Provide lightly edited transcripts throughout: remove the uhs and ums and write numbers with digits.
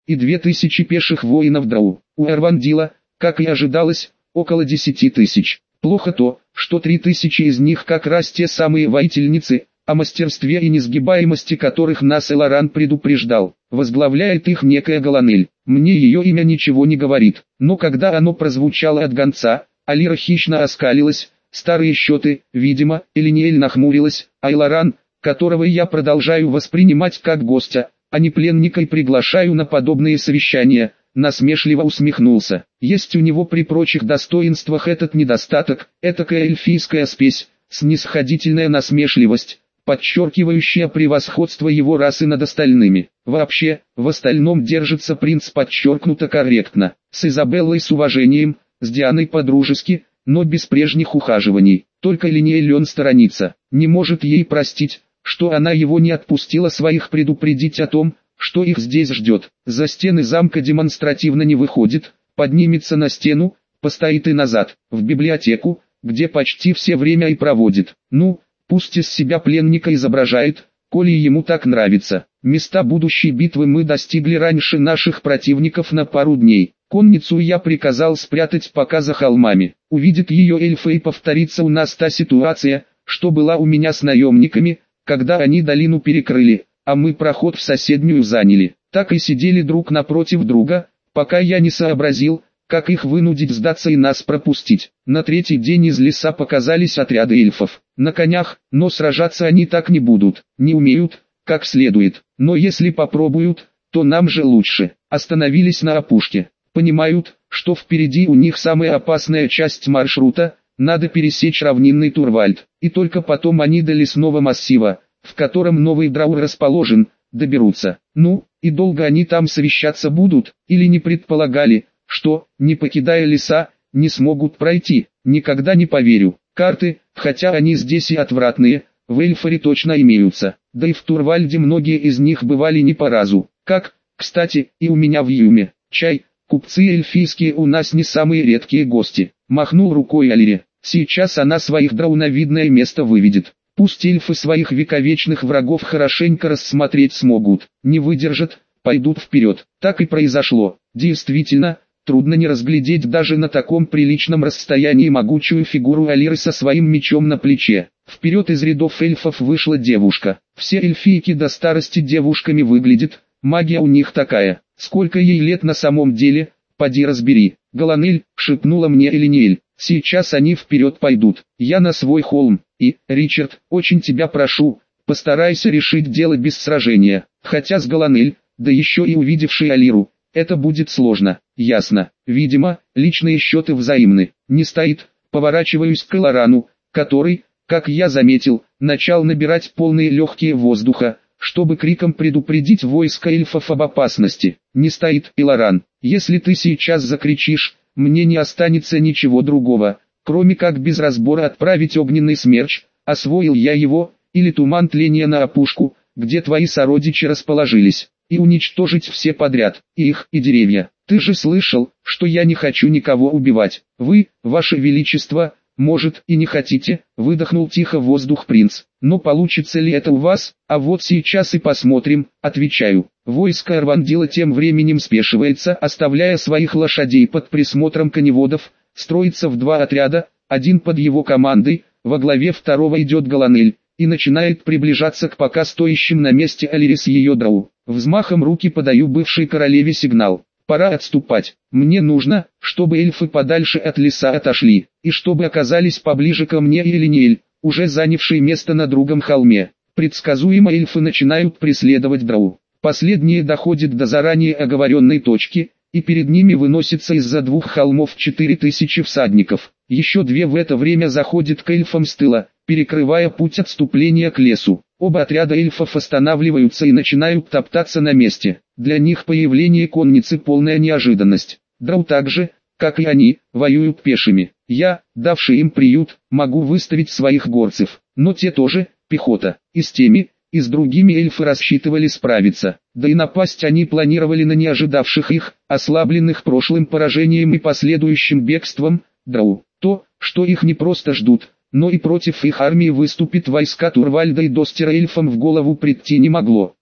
и 2000 пеших воинов драу. У Эрвандила, как и ожидалось, около 10 тысяч. Плохо то, что 3000 из них как раз те самые воительницы, о мастерстве и несгибаемости которых нас Эларан предупреждал. Возглавляет их некая Галанель. Мне ее имя ничего не говорит, но когда оно прозвучало от гонца, Алира хищно оскалилась. Старые счеты, видимо, Элиниэль нахмурилась, а Эларан, которого я продолжаю воспринимать как гостя, а не пленника и приглашаю на подобные совещания, насмешливо усмехнулся. Есть у него при прочих достоинствах этот недостаток, этакая эльфийская спесь, снисходительная насмешливость, подчеркивающая превосходство его расы над остальными. Вообще, в остальном держится принц подчеркнуто корректно, с Изабеллой с уважением, с Дианой по-дружески, но без прежних ухаживаний. Только Элиниэль он сторонится, не может ей простить, что она его не отпустила своих предупредить о том, что их здесь ждет. За стены замка демонстративно не выходит, поднимется на стену, постоит и назад, в библиотеку, где почти все время и проводит. Ну, пусть из себя пленника изображает, коли ему так нравится. Места будущей битвы мы достигли раньше наших противников на пару дней. Конницу я приказал спрятать пока за холмами. Увидит ее эльфы и повторится у нас та ситуация, что была у меня с наемниками, когда они долину перекрыли, а мы проход в соседнюю заняли. Так и сидели друг напротив друга, пока я не сообразил, как их вынудить сдаться и нас пропустить. На третий день из леса показались отряды эльфов. На конях, но сражаться они так не будут, не умеют, как следует. Но если попробуют, то нам же лучше. Остановились на опушке. Понимают, что впереди у них самая опасная часть маршрута, надо пересечь равнинный Турвальд, и только потом они до лесного массива, в котором новый драур расположен, доберутся. Ну, и долго они там совещаться будут, или не предполагали, что, не покидая леса, не смогут пройти? Никогда не поверю. Карты, хотя они здесь и отвратные, в Эльфоре точно имеются, да и в Турвальде многие из них бывали не по разу. Как, кстати, и у меня в Юме. Чай. Купцы эльфийские у нас не самые редкие гости. Махнул рукой Алире. Сейчас она своих драу на видное место выведет. Пусть эльфы своих вековечных врагов хорошенько рассмотреть смогут. Не выдержат, пойдут вперед. Так и произошло. Действительно, трудно не разглядеть даже на таком приличном расстоянии могучую фигуру Алиры со своим мечом на плече. Вперед из рядов эльфов вышла девушка. Все эльфийки до старости девушками выглядят. Магия у них такая. Сколько ей лет на самом деле, поди разбери. Галанель, шепнула мне Элиниэль, сейчас они вперед пойдут. Я на свой холм. И, Ричард, очень тебя прошу, постарайся решить дело без сражения. Хотя с Галанель, да еще и увидевшей Алиру, это будет сложно. Ясно. Видимо, личные счеты взаимны. Не стоит. Поворачиваюсь к Эларану, который, как я заметил, начал набирать полные легкие воздуха, чтобы криком предупредить войско эльфов об опасности. Не стоит, Эларан. Если ты сейчас закричишь, мне не останется ничего другого, кроме как без разбора отправить огненный смерч, освоил я его, или туман тления на опушку, где твои сородичи расположились, и уничтожить все подряд, и их, и деревья. Ты же слышал, что я не хочу никого убивать. Вы, ваше величество, может и не хотите, выдохнул тихо в воздух принц. Но получится ли это у вас? А вот сейчас и посмотрим, отвечаю. Войско Эрвандила тем временем спешивается, оставляя своих лошадей под присмотром коневодов, строится в два отряда, один под его командой, во главе второго идет Галанель, и начинает приближаться к пока стоящим на месте Алире с ее драу. Взмахом руки подаю бывшей королеве сигнал. Пора отступать. Мне нужно, чтобы эльфы подальше от леса отошли, и чтобы оказались поближе ко мне и Элиниэль, уже занявший место на другом холме. Предсказуемо эльфы начинают преследовать драу. Последние доходят до заранее оговоренной точки, и перед ними выносится из-за двух холмов 4000 всадников. Еще две в это время заходят к эльфам с тыла, перекрывая путь отступления к лесу. Оба отряда эльфов останавливаются и начинают топтаться на месте. Для них появление конницы полная неожиданность. Драу так же, как и они, воюют пешими. Я, давший им приют, могу выставить своих горцев, но те тоже, пехота. И с теми, и с другими эльфы рассчитывали справиться. Да и напасть они планировали на неожидавших их, ослабленных прошлым поражением и последующим бегством, драу. То, что их не просто ждут, но и против их армии выступит войска Турвальда и Достера эльфам в голову прийти не могло.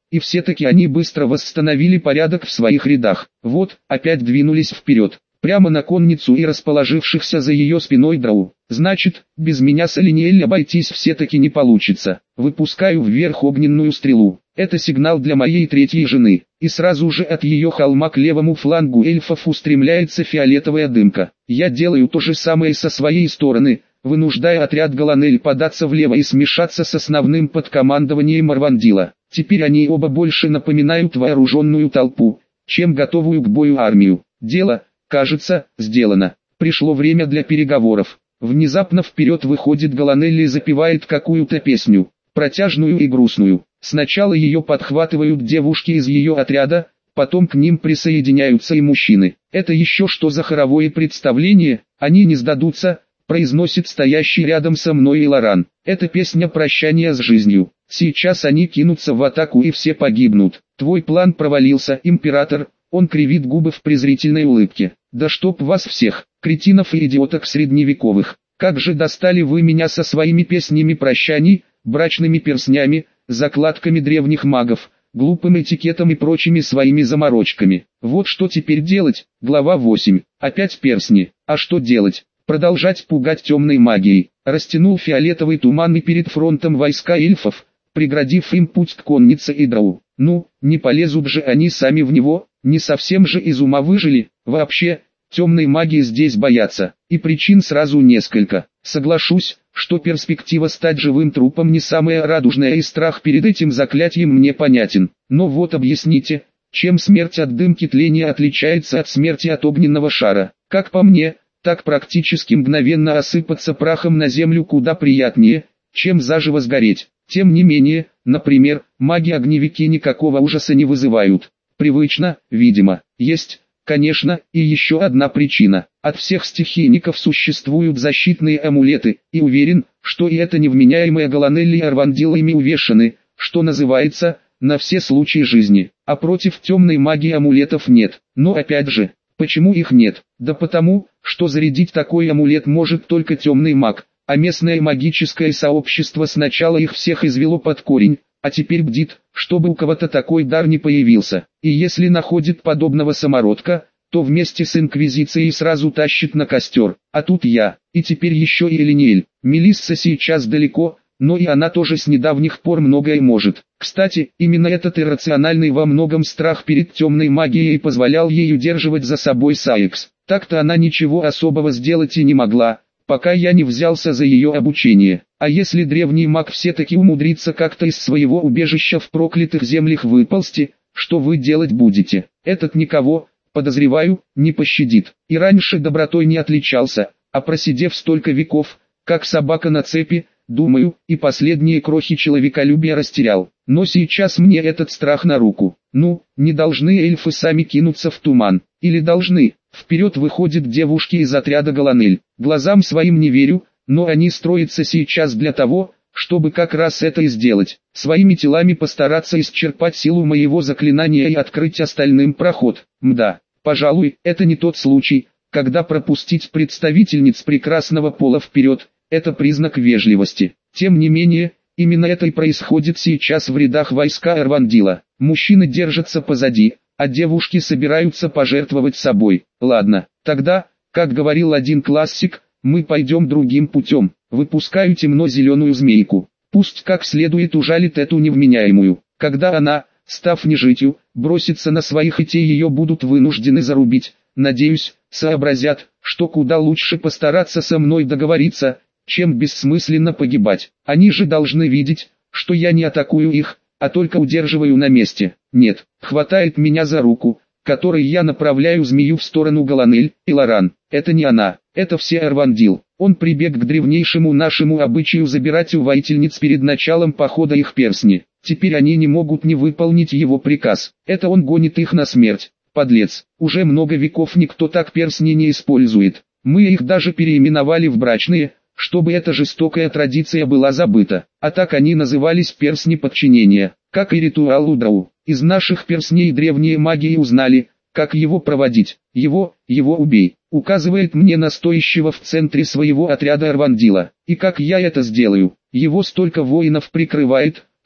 и все-таки они быстро восстановили порядок в своих рядах. Вот, опять двинулись вперед, прямо на конницу и расположившихся за ее спиной драу. Значит, без меня с Элиниэль обойтись все-таки не получится. Выпускаю вверх огненную стрелу. Это сигнал для моей третьей жены. И сразу же от ее холма к левому флангу эльфов устремляется фиолетовая дымка. Я делаю то же самое со своей стороны, вынуждая отряд Галанель податься влево и смешаться с основным под командованием Арвандила. Теперь они оба больше напоминают вооруженную толпу, чем готовую к бою армию. Дело, кажется, сделано. Пришло время для переговоров. Внезапно вперед выходит Галанель и запевает какую-то песню, протяжную и грустную. Сначала ее подхватывают девушки из ее отряда, потом к ним присоединяются и мужчины. Это еще что за хоровое представление? Они не сдадутся, произносит стоящий рядом со мной Иларан. Это песня прощания с жизнью. Сейчас они кинутся в атаку и все погибнут. Твой план провалился, император. Он кривит губы в презрительной улыбке. Да чтоб вас всех, кретинов и идиоток средневековых. Как же достали вы меня со своими песнями прощаний, брачными перстнями, закладками древних магов, глупым этикетом и прочими своими заморочками. Вот что теперь делать? Глава 8. Опять перстни. А что делать? Продолжать пугать темной магией. Растянул фиолетовый туман и перед фронтом войска эльфов, преградив им путь к коннице и драу. Ну, не полезут же они сами в него, не совсем же из ума выжили. Вообще, темной магии здесь боятся, и причин сразу несколько. Соглашусь, что перспектива стать живым трупом не самая радужная, и страх перед этим заклятием мне понятен. Но вот объясните, чем смерть от дымки тления отличается от смерти от огненного шара? Как по мне, так практически мгновенно осыпаться прахом на землю куда приятнее, чем заживо сгореть. Тем не менее, например, маги-огневики никакого ужаса не вызывают. Привычно, видимо. Есть, конечно, и еще одна причина. От всех стихийников существуют защитные амулеты, и уверен, что и это невменяемые Галанель и Арвандил ими увешаны, что называется, на все случаи жизни. А против темной магии амулетов нет. Но опять же, почему их нет? Да потому, что зарядить такой амулет может только темный маг, а местное магическое сообщество сначала их всех извело под корень, а теперь бдит, чтобы у кого-то такой дар не появился. И если находит подобного самородка, то вместе с Инквизицией сразу тащит на костер. А тут я, и теперь еще и Элиниэль. Мелисса сейчас далеко, но и она тоже с недавних пор многое может. Кстати, именно этот иррациональный во многом страх перед темной магией позволял ей удерживать за собой Сайкс. Так-то она ничего особого сделать и не могла, пока я не взялся за ее обучение. А если древний маг все-таки умудрится как-то из своего убежища в проклятых землях выползти, что вы делать будете? Этот никого, подозреваю, не пощадит. И раньше добротой не отличался, а просидев столько веков, как собака на цепи, думаю, и последние крохи человеколюбия растерял. Но сейчас мне этот страх на руку. Ну, не должны эльфы сами кинуться в туман. Или должны? Вперед выходят девушки из отряда Галанель. Глазам своим не верю, но они строятся сейчас для того, чтобы как раз это и сделать. Своими телами постараться исчерпать силу моего заклинания и открыть остальным проход. Мда, пожалуй, это не тот случай, когда пропустить представительниц прекрасного пола вперед. Это признак вежливости. Тем не менее, именно это и происходит сейчас в рядах войска Арвандила. Мужчины держатся позади, а девушки собираются пожертвовать собой. Ладно, тогда, как говорил один классик, мы пойдем другим путем. Выпускаю темно-зеленую змейку. Пусть как следует ужалит эту невменяемую. Когда она, став нежитью, бросится на своих, и те ее будут вынуждены зарубить. Надеюсь, сообразят, что куда лучше постараться со мной договориться, чем бессмысленно погибать. Они же должны видеть, что я не атакую их, а только удерживаю на месте. Нет, хватает меня за руку, которой я направляю змею в сторону Галанель. Иларан, это не она, это все Арвандил. Он прибег к древнейшему нашему обычаю забирать у воительниц перед началом похода их перстни. Теперь они не могут не выполнить его приказ. Это он гонит их на смерть. Подлец, уже много веков никто так перстни не использует. Мы их даже переименовали в брачные, чтобы эта жестокая традиция была забыта. А так они назывались перстни подчинения, как и ритуал Удрау. Из наших перстней древние магии узнали, как его проводить. Его убей, указывает мне на стоящего в центре своего отряда Арвандила. И как я это сделаю? Его столько воинов прикрывает,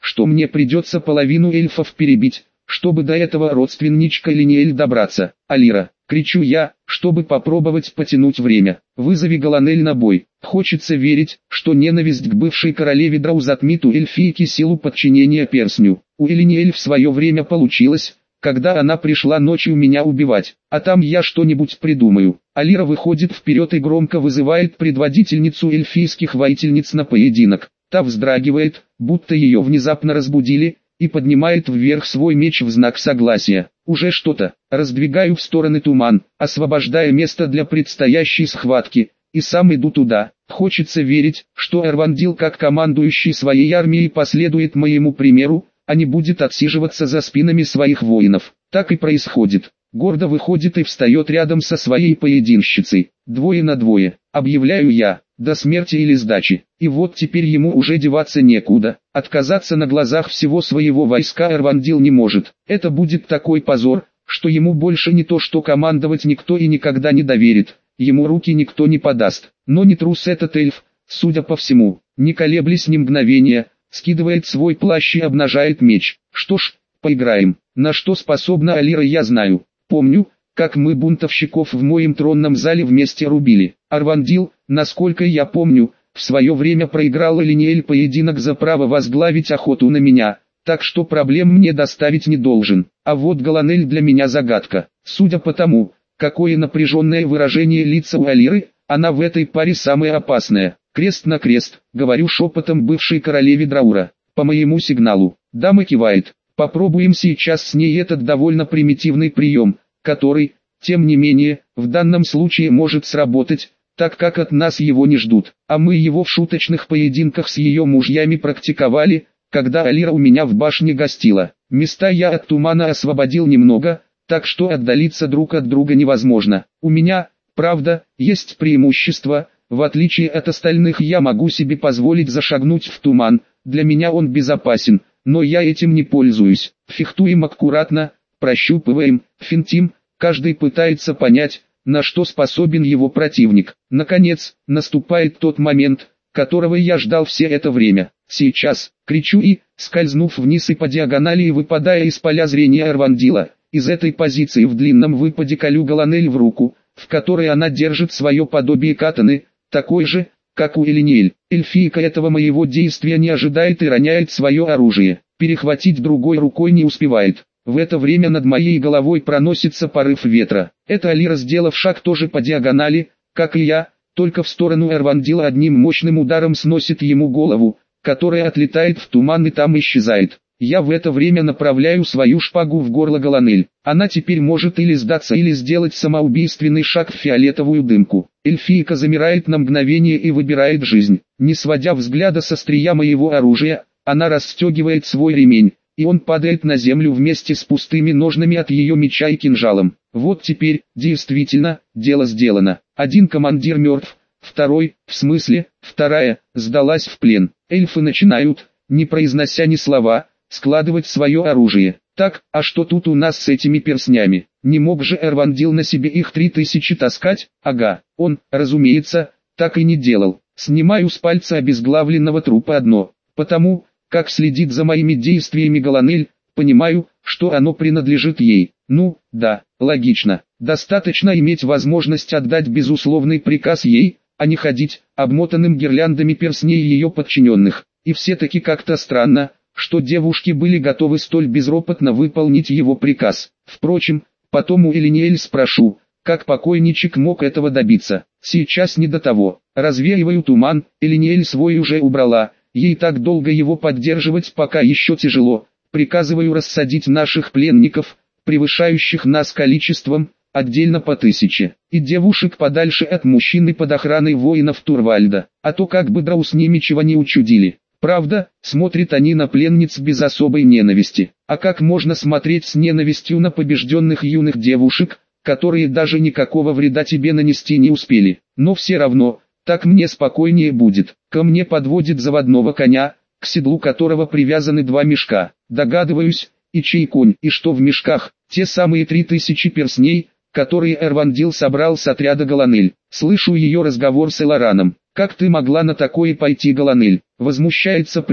что мне придется половину эльфов перебить, чтобы до этого родственничка Элиниэль добраться. Алира, кричу я, чтобы попробовать потянуть время. Вызови Галанель на бой. Хочется верить, что ненависть к бывшей королеве Драу затмит у эльфийки силу подчинения перстню. У Элиниэль в свое время получилось, когда она пришла ночью меня убивать, а там я что-нибудь придумаю. Алира выходит вперед и громко вызывает предводительницу эльфийских воительниц на поединок. Та вздрагивает, будто ее внезапно разбудили, и поднимает вверх свой меч в знак согласия. Уже что-то. Раздвигаю в стороны туман, освобождая место для предстоящей схватки, и сам иду туда. Хочется верить, что Эрвандил как командующий своей армией последует моему примеру, а не будет отсиживаться за спинами своих воинов. Так и происходит. Гордо выходит и встает рядом со своей поединщицей. 2 на 2, объявляю я, до смерти или сдачи. И вот теперь ему уже деваться некуда. Отказаться на глазах всего своего войска Эрвандил не может. Это будет такой позор, что ему больше не то что командовать никто и никогда не доверит. Ему руки никто не подаст. Но не трус этот эльф, судя по всему. Не колеблясь ни мгновения, скидывает свой плащ и обнажает меч. Что ж, поиграем. На что способна Алира я знаю. Помню, как мы бунтовщиков в моем тронном зале вместе рубили. Эрвандил, насколько я помню, в свое время проиграл Элиниэль поединок за право возглавить охоту на меня, так что проблем мне доставить не должен. А вот Галанель для меня загадка. Судя по тому, какое напряженное выражение лица у Алиры, она в этой паре самая опасная. Крест на крест, говорю шепотом бывшей королеве Драура. По моему сигналу. Дама кивает. Попробуем сейчас с ней этот довольно примитивный прием, который, тем не менее, в данном случае может сработать, так как от нас его не ждут. А мы его в шуточных поединках с ее мужьями практиковали, когда Алира у меня в башне гостила. Места я от тумана освободил немного, так что отдалиться друг от друга невозможно. У меня, правда, есть преимущество. В отличие от остальных я могу себе позволить зашагнуть в туман, для меня он безопасен, но я этим не пользуюсь. Фехтуем аккуратно, прощупываем, финтим, каждый пытается понять, на что способен его противник. Наконец, наступает тот момент, которого я ждал все это время. Сейчас, кричу и, скользнув вниз и по диагонали и выпадая из поля зрения Эрвандила, из этой позиции в длинном выпаде колю Галанель в руку, в которой она держит свое подобие катаны, такой же, как у Элиниэль. Эльфийка этого моего действия не ожидает и роняет свое оружие. Перехватить другой рукой не успевает. В это время над моей головой проносится порыв ветра. Это Алира, сделав шаг тоже по диагонали, как и я, только в сторону Эрвандила одним мощным ударом сносит ему голову, которая отлетает в туман и там исчезает. Я в это время направляю свою шпагу в горло Галанель. Она теперь может или сдаться, или сделать самоубийственный шаг в фиолетовую дымку. Эльфийка замирает на мгновение и выбирает жизнь. Не сводя взгляда со острия моего оружия, она расстегивает свой ремень, и он падает на землю вместе с пустыми ножнами от ее меча и кинжалом. Вот теперь, действительно, дело сделано. Один командир мертв, второй, в смысле, вторая, сдалась в плен. Эльфы начинают, не произнося ни слова, складывать свое оружие. Так, а что тут у нас с этими перстнями? Не мог же Эрвандил на себе их 3000 таскать? Ага, он, разумеется, так и не делал. Снимаю с пальца обезглавленного трупа одно, потому, как следит за моими действиями Галанель, понимаю, что оно принадлежит ей. Ну, да, логично. Достаточно иметь возможность отдать безусловный приказ ей, а не ходить, обмотанным гирляндами перстней ее подчиненных. И все-таки как-то странно, что девушки были готовы столь безропотно выполнить его приказ. Впрочем, потом у Элиниэль спрошу, как покойничек мог этого добиться. Сейчас не до того. Развеиваю туман, Элиниэль свой уже убрала, ей так долго его поддерживать пока еще тяжело. Приказываю рассадить наших пленников, превышающих нас количеством, отдельно по 1000, и девушек подальше от мужчины под охраной воинов Турвальда, а то как бы Драу с ними чего не учудили. Правда, смотрят они на пленниц без особой ненависти. А как можно смотреть с ненавистью на побежденных юных девушек, которые даже никакого вреда тебе нанести не успели? Но все равно, так мне спокойнее будет. Ко мне подводит заводного коня, к седлу которого привязаны 2 мешка. Догадываюсь, и чей конь, и что в мешках, те самые 3000 перстней, которые Эрвандил собрал с отряда Галанель. Слышу ее разговор с Элараном. «Как ты могла на такое пойти, Галанель?» — возмущается принц.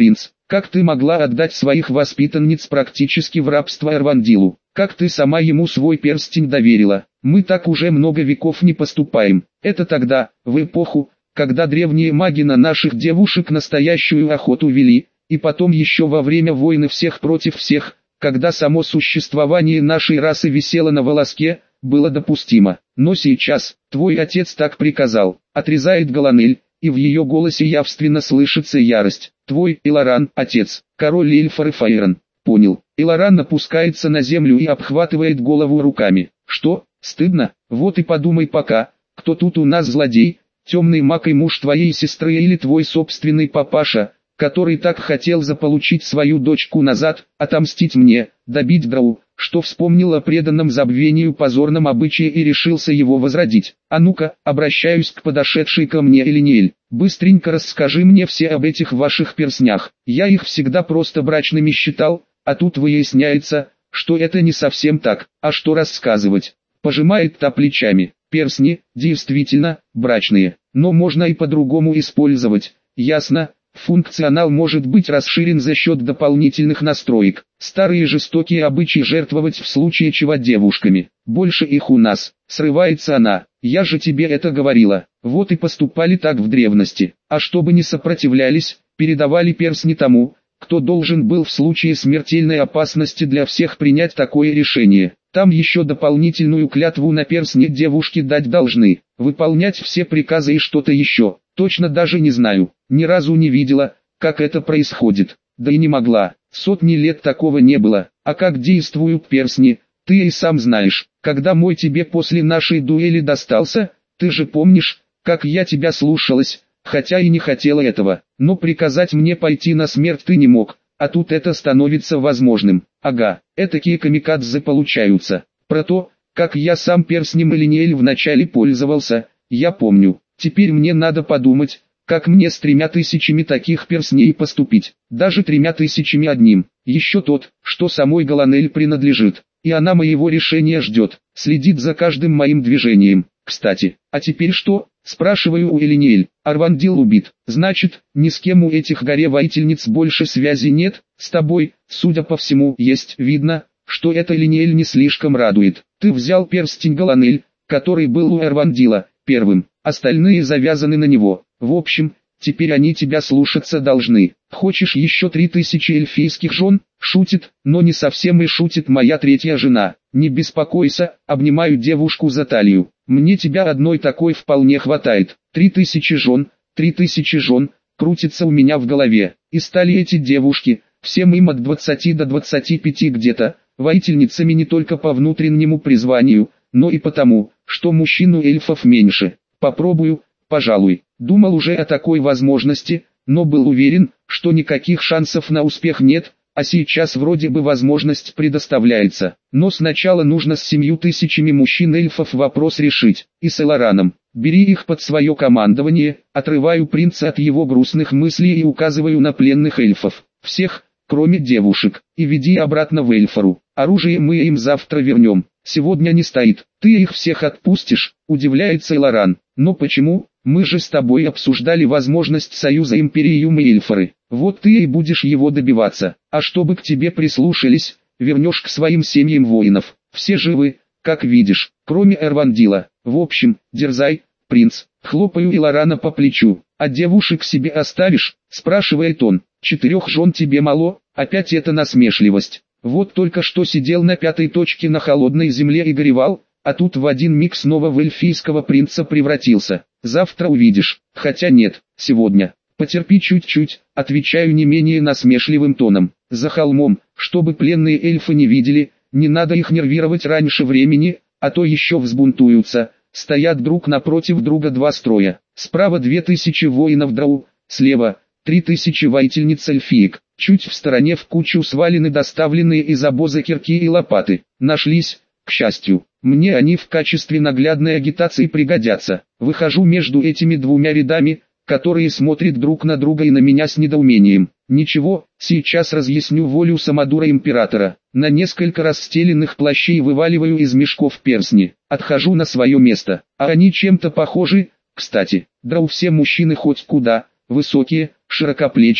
Как ты могла отдать своих воспитанниц практически в рабство Эрвандилу? Как ты сама ему свой перстень доверила? Мы так уже много веков не поступаем. Это тогда, в эпоху, когда древние маги на наших девушек настоящую охоту вели, и потом еще во время войны всех против всех, когда само существование нашей расы висело на волоске, было допустимо. Но сейчас, твой отец так приказал, отрезает Галанель, и в ее голосе явственно слышится ярость. Твой, Иларан, отец, король эльфов и Фаэрон. Понял. Иларан опускается на землю и обхватывает голову руками. Что, стыдно? Вот и подумай пока, кто тут у нас злодей, темный маг и муж твоей сестры или твой собственный папаша, который так хотел заполучить свою дочку назад, отомстить мне, добить Драу, что вспомнил о преданном забвению позорном обычае и решился его возродить. А ну-ка, обращаюсь к подошедшей ко мне Элиниэль, быстренько расскажи мне все об этих ваших перстнях. Я их всегда просто брачными считал, а тут выясняется, что это не совсем так. А что рассказывать? Пожимает та плечами. Перстни, действительно, брачные, но можно и по-другому использовать. Ясно. Функционал может быть расширен за счет дополнительных настроек. Старые жестокие обычаи жертвовать в случае чего девушками. Больше их у нас. Срывается она. Я же тебе это говорила. Вот и поступали так в древности. А чтобы не сопротивлялись, передавали перстни тому, кто должен был в случае смертельной опасности для всех принять такое решение. Там еще дополнительную клятву на перстне девушки дать должны. Выполнять все приказы и что-то еще. Точно даже не знаю. Ни разу не видела, как это происходит. Да и не могла. Сотни лет такого не было. А как действуют перстни, ты и сам знаешь. Когда мой тебе после нашей дуэли достался, ты же помнишь, как я тебя слушалась, хотя и не хотела этого. Но приказать мне пойти на смерть ты не мог. А тут это становится возможным. Ага, этакие камикадзе получаются. Про то, как я сам перстнем Элиниэль вначале пользовался, я помню. Теперь мне надо подумать, как мне с 3000 таких перстней поступить. Даже 3001. Еще тот, что самой Галанель принадлежит. И она моего решения ждет, следит за каждым моим движением. Кстати, а теперь что? Спрашиваю у Элиниэль. Арвандил убит. Значит, ни с кем у этих горе-воительниц больше связи нет? С тобой, судя по всему, есть. Видно, что это Элиниэль не слишком радует. Ты взял перстень Галанель, который был у Арвандила, первым. Остальные завязаны на него. В общем, теперь они тебя слушаться должны. Хочешь еще 3000 эльфийских жен? Шутит, но не совсем и шутит моя третья жена. Не беспокойся, обнимаю девушку за талию. Мне тебя одной такой вполне хватает. 3000 жен, 3000 жен, крутится у меня в голове. И стали эти девушки, всем им от 20 до 25 где-то, воительницами не только по внутреннему призванию, но и потому, что мужчин у эльфов меньше. Попробую, пожалуй. Думал уже о такой возможности, но был уверен, что никаких шансов на успех нет, а сейчас вроде бы возможность предоставляется. Но сначала нужно с 7000 мужчин-эльфов вопрос решить. И с Элараном. Бери их под свое командование, отрываю принца от его грустных мыслей и указываю на пленных эльфов. Всех, кроме девушек, и веди обратно в Эльфору. Оружие мы им завтра вернем. Сегодня не стоит. Ты их всех отпустишь, удивляется Эларан. Но почему? Мы же с тобой обсуждали возможность союза Империум и Эльфоры. Вот ты и будешь его добиваться. А чтобы к тебе прислушались, вернешь к своим семьям воинов. Все живы, как видишь, кроме Эрвандила. В общем, дерзай, принц. Хлопаю Эларана по плечу. А девушек себе оставишь? Спрашивает он. 4 жен тебе мало? Опять это насмешливость. Вот только что сидел на 5-й точке на холодной земле и горевал, а тут в один миг снова в эльфийского принца превратился. Завтра увидишь, хотя нет, сегодня. Потерпи чуть-чуть, отвечаю не менее насмешливым тоном. За холмом, чтобы пленные эльфы не видели, не надо их нервировать раньше времени, а то еще взбунтуются. Стоят друг напротив друга два строя. Справа 2000 воинов Драу, слева 3000 воительниц эльфиек. Чуть в стороне в кучу свалены доставленные из обоза кирки и лопаты. Нашлись, к счастью. Мне они в качестве наглядной агитации пригодятся. Выхожу между этими двумя рядами, которые смотрят друг на друга и на меня с недоумением. Ничего, сейчас разъясню волю самодура императора. На несколько расстеленных плащей вываливаю из мешков перстни. Отхожу на свое место. А они чем-то похожи, кстати. Драу все мужчины хоть куда, высокие, широкоплечие,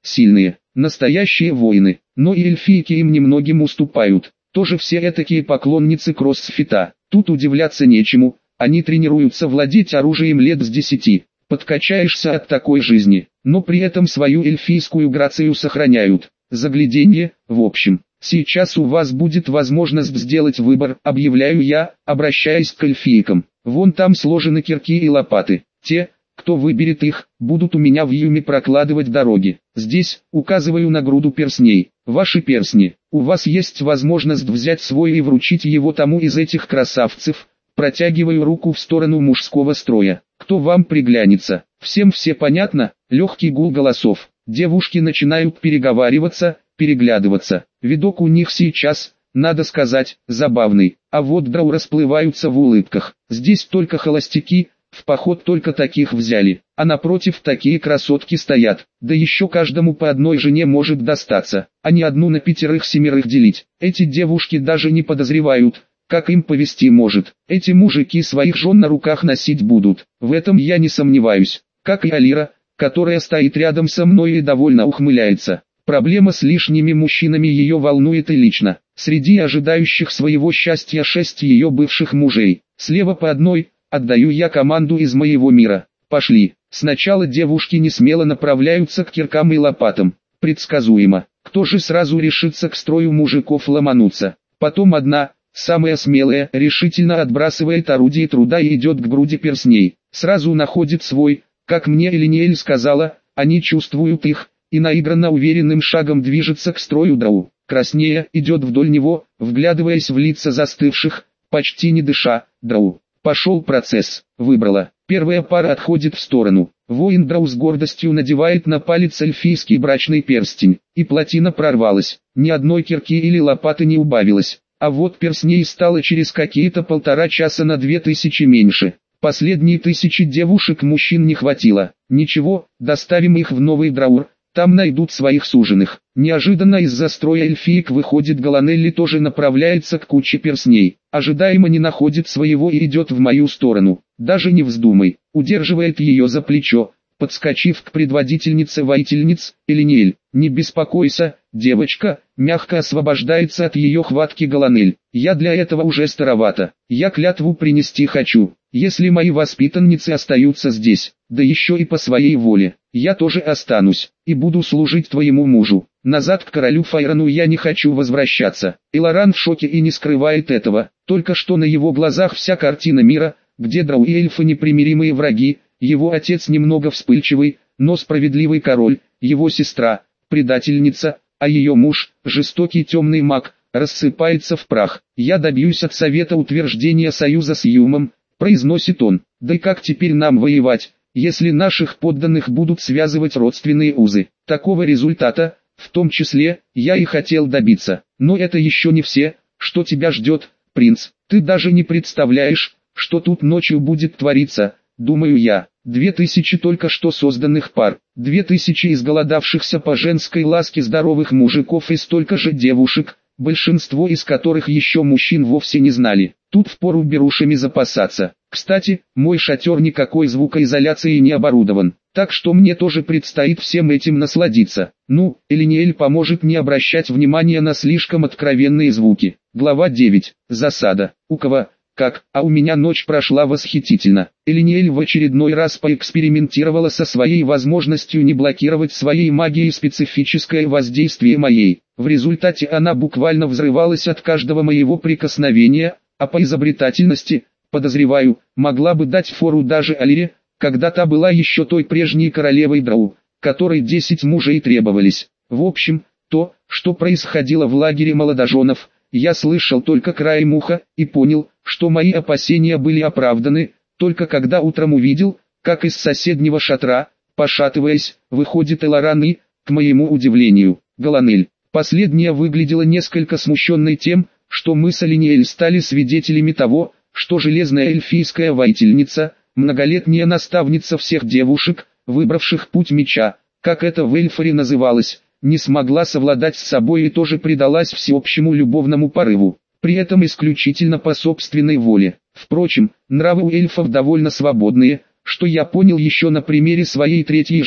сильные, настоящие воины, но и эльфийки им немногим уступают. Тоже все этакие поклонницы кроссфита. Тут удивляться нечему, они тренируются владеть оружием лет с 10. Подкачаешься от такой жизни, но при этом свою эльфийскую грацию сохраняют. Загляденье, в общем. Сейчас у вас будет возможность сделать выбор, объявляю я, обращаясь к эльфийкам. Вон там сложены кирки и лопаты. Те, кто выберет их, будут у меня в Юме прокладывать дороги. Здесь, указываю на груду перстней. Ваши перстни. У вас есть возможность взять свой и вручить его тому из этих красавцев. Протягиваю руку в сторону мужского строя. Кто вам приглянется? Всем все понятно? Легкий гул голосов. Девушки начинают переговариваться, переглядываться. Видок у них сейчас, надо сказать, забавный. А вот драу расплываются в улыбках. Здесь только холостяки, в поход только таких взяли. А напротив такие красотки стоят. Да еще каждому по одной жене может достаться, а не одну на 5-7 делить. Эти девушки даже не подозревают, как им повести может. Эти мужики своих жен на руках носить будут. В этом я не сомневаюсь. Как и Алира, которая стоит рядом со мной и довольно ухмыляется. Проблема с лишними мужчинами ее волнует и лично. Среди ожидающих своего счастья 6 ее бывших мужей. Слева по одной, отдаю я команду из моего мира. Пошли. Сначала девушки не смело направляются к киркам и лопатам. Предсказуемо. Кто же сразу решится к строю мужиков ломануться? Потом одна, самая смелая, решительно отбрасывает орудие труда и идет к груди перстней. Сразу находит свой, как мне Элиниэль сказала, они чувствуют их, и наигранно уверенным шагом движется к строю драу. Краснея идет вдоль него, вглядываясь в лица застывших, почти не дыша, драу. Пошел процесс. Выбрала. Первая пара отходит в сторону. Воин драу с гордостью надевает на палец эльфийский брачный перстень, и плотина прорвалась. Ни одной кирки или лопаты не убавилось. А вот перстней стало через какие-то 1,5 часа на 2000 меньше. Последние 1000 девушек мужчин не хватило. Ничего, доставим их в новый драур, там найдут своих суженых. Неожиданно из-за строя эльфиек выходит Галанелли, тоже направляется к куче перстней. Ожидаемо не находит своего и идет в мою сторону. Даже не вздумай, удерживает ее за плечо, подскочив к предводительнице воительниц, Элиниэль. Не беспокойся, девочка, мягко освобождается от ее хватки Галанель. Я для этого уже старовата. Я клятву принести хочу. Если мои воспитанницы остаются здесь, да еще и по своей воле, я тоже останусь, и буду служить твоему мужу. Назад к королю Файрону я не хочу возвращаться. Элоран в шоке и не скрывает этого. Только что на его глазах вся картина мира, где драу и эльфы непримиримые враги, его отец немного вспыльчивый, но справедливый король, его сестра, предательница, а ее муж, жестокий темный маг, рассыпается в прах. Я добьюсь от совета утверждения союза с Юмом, произносит он. Да и как теперь нам воевать, если наших подданных будут связывать родственные узы? Такого результата, в том числе, я и хотел добиться. Но это еще не все, что тебя ждет, принц. Ты даже не представляешь, что тут ночью будет твориться, думаю я. 2000 только что созданных пар, 2000 изголодавшихся по женской ласке здоровых мужиков и столько же девушек, большинство из которых еще мужчин вовсе не знали. Тут впору берушами запасаться. Кстати, мой шатер никакой звукоизоляцией не оборудован, так что мне тоже предстоит всем этим насладиться. Ну, Элиниэль поможет не обращать внимания на слишком откровенные звуки. Глава 9. Засада. У кого? Как? А у меня ночь прошла восхитительно. Элиниэль в очередной раз поэкспериментировала со своей возможностью не блокировать своей магией специфическое воздействие моей. В результате она буквально взрывалась от каждого моего прикосновения, а по изобретательности, подозреваю, могла бы дать фору даже Алире, когда та была еще той прежней королевой драу, которой 10 мужей требовались. В общем, то, что происходило в лагере молодоженов, я слышал только краем уха, и понял, что мои опасения были оправданы, только когда утром увидел, как из соседнего шатра, пошатываясь, выходит Элоран и, к моему удивлению, Галанель. Последняя выглядела несколько смущенной тем, что мы с Элиниэль стали свидетелями того, что железная эльфийская воительница, многолетняя наставница всех девушек, выбравших путь меча, как это в Эльфоре называлось, не смогла совладать с собой и тоже предалась всеобщему любовному порыву, при этом исключительно по собственной воле. Впрочем, нравы у эльфов довольно свободные, что я понял еще на примере своей третьей жены,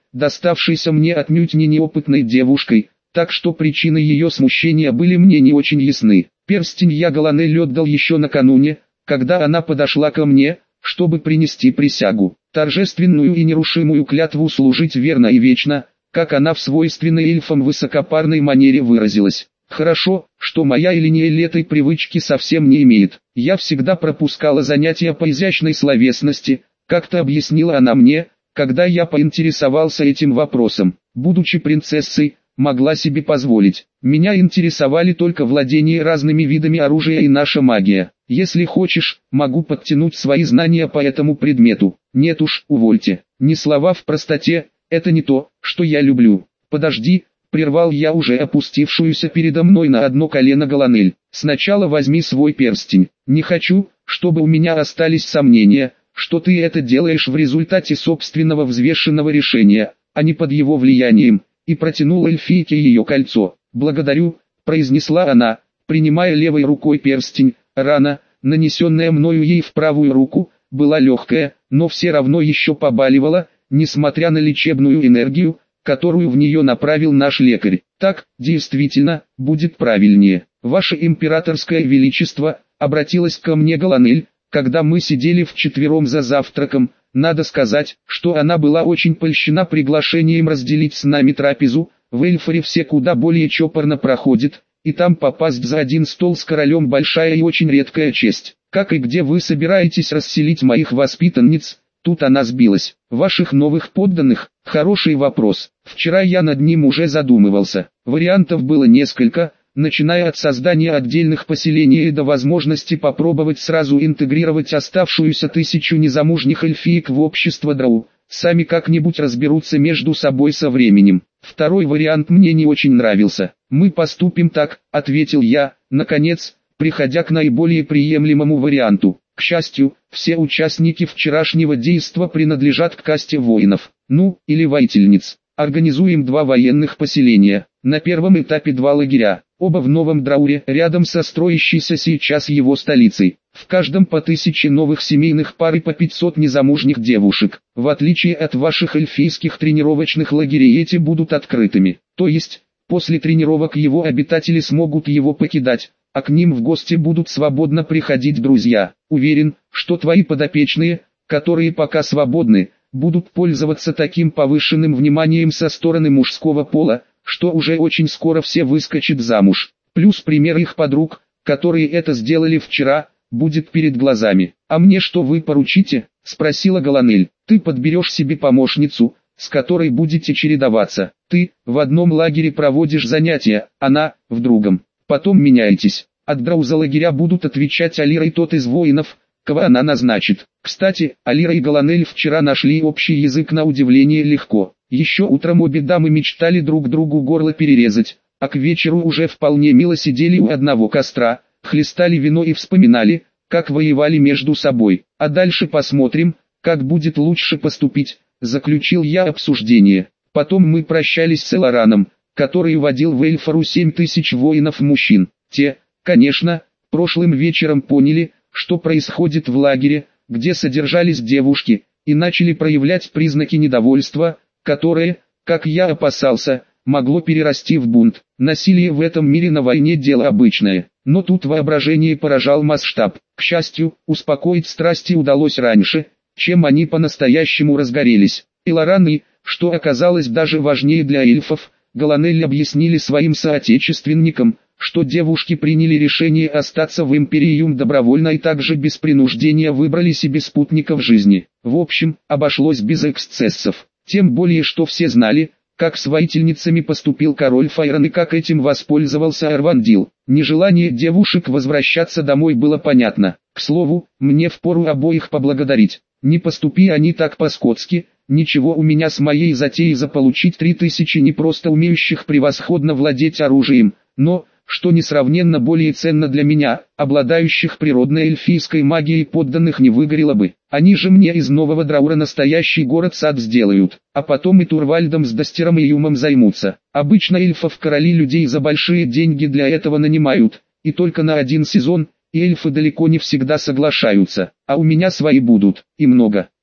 доставшейся мне отнюдь не неопытной девушкой, так что причины ее смущения были мне не очень ясны. Перстень я Галанель отдал еще накануне, когда она подошла ко мне, чтобы принести присягу, торжественную и нерушимую клятву служить верно и вечно, как она в свойственной эльфам высокопарной манере выразилась. Хорошо, что моя Элиниэль этой привычки совсем не имеет. Я всегда пропускала занятия по изящной словесности, как-то объяснила она мне, когда я поинтересовался этим вопросом. Будучи принцессой, могла себе позволить. Меня интересовали только владение разными видами оружия и наша магия. Если хочешь, могу подтянуть свои знания по этому предмету. Нет уж, увольте. Не слова в простоте, это не то, что я люблю. Подожди, прервал я уже опустившуюся передо мной на одно колено Галанель. Сначала возьми свой перстень. Не хочу, чтобы у меня остались сомнения, что ты это делаешь в результате собственного взвешенного решения, а не под его влиянием. И протянул эльфийке ее кольцо. «Благодарю», — произнесла она, принимая левой рукой перстень. Рана, нанесенная мною ей в правую руку, была легкая, но все равно еще побаливала, несмотря на лечебную энергию, которую в нее направил наш лекарь. «Так, действительно, будет правильнее. Ваше императорское величество», — обратилась ко мне Галанель, когда мы сидели вчетвером за завтраком. Надо сказать, что она была очень польщена приглашением разделить с нами трапезу. В Эльфоре все куда более чопорно проходит, и там попасть за один стол с королем большая и очень редкая честь. Как и где вы собираетесь расселить моих воспитанниц? Тут она сбилась. Ваших новых подданных? Хороший вопрос. Вчера я над ним уже задумывался. Вариантов было несколько, начиная от создания отдельных поселений и до возможности попробовать сразу интегрировать оставшуюся 1000 незамужних эльфиек в общество дроу. Сами как-нибудь разберутся между собой со временем. Второй вариант мне не очень нравился. «Мы поступим так», — ответил я, наконец, приходя к наиболее приемлемому варианту. К счастью, все участники вчерашнего действа принадлежат к касте воинов, или воительниц. Организуем 2 военных поселения. На первом этапе 2 лагеря, оба в Новом Драуре, рядом со строящейся сейчас его столицей. В каждом по 1000 новых семейных пар и по 500 незамужних девушек. В отличие от ваших эльфийских тренировочных лагерей, эти будут открытыми. То есть, после тренировок его обитатели смогут его покидать, а к ним в гости будут свободно приходить друзья. Уверен, что твои подопечные, которые пока свободны, будут пользоваться таким повышенным вниманием со стороны мужского пола, что уже очень скоро все выскочат замуж. Плюс пример их подруг, которые это сделали вчера, будет перед глазами. «А мне что вы поручите?» — спросила Галанель. «Ты подберешь себе помощницу, с которой будете чередоваться. Ты в одном лагере проводишь занятия, она в другом. Потом меняетесь. От драу за лагеря будут отвечать Алира и тот из воинов, кого она назначит. Кстати, Алира и Галанель вчера нашли общий язык на удивление легко. Еще утром обе дамы мечтали друг другу горло перерезать, а к вечеру уже вполне мило сидели у одного костра, хлестали вино и вспоминали, как воевали между собой. А дальше посмотрим, как будет лучше поступить, заключил я обсуждение. Потом мы прощались с Элараном, который водил в Эльфору 7000 воинов-мужчин. Те, конечно, прошлым вечером поняли, что происходит в лагере, где содержались девушки, и начали проявлять признаки недовольства, которое, как я опасался, могло перерасти в бунт. Насилие в этом мире на войне дело обычное, но тут воображение поражал масштаб. К счастью, успокоить страсти удалось раньше, чем они по-настоящему разгорелись. Эларан и, что оказалось даже важнее для эльфов, Галанель объяснили своим соотечественникам, что девушки приняли решение остаться в Империум добровольно и также без принуждения выбрали себе спутников жизни. В общем, обошлось без эксцессов. Тем более, что все знали, как с воительницами поступил король Файрон и как этим воспользовался Арвандил. Нежелание девушек возвращаться домой было понятно. К слову, мне впору обоих поблагодарить. Не поступи они так по-скотски, ничего у меня с моей затеей заполучить 3000 не просто умеющих превосходно владеть оружием, но, что несравненно более ценно для меня, обладающих природной эльфийской магией подданных не выгорело бы. Они же мне из Нового Драура настоящий город-сад сделают, а потом и Турвальдом с Достером и Юмом займутся. Обычно эльфов короли людей за большие деньги для этого нанимают, и только на 1 сезон, и эльфы далеко не всегда соглашаются, а у меня свои будут, и много.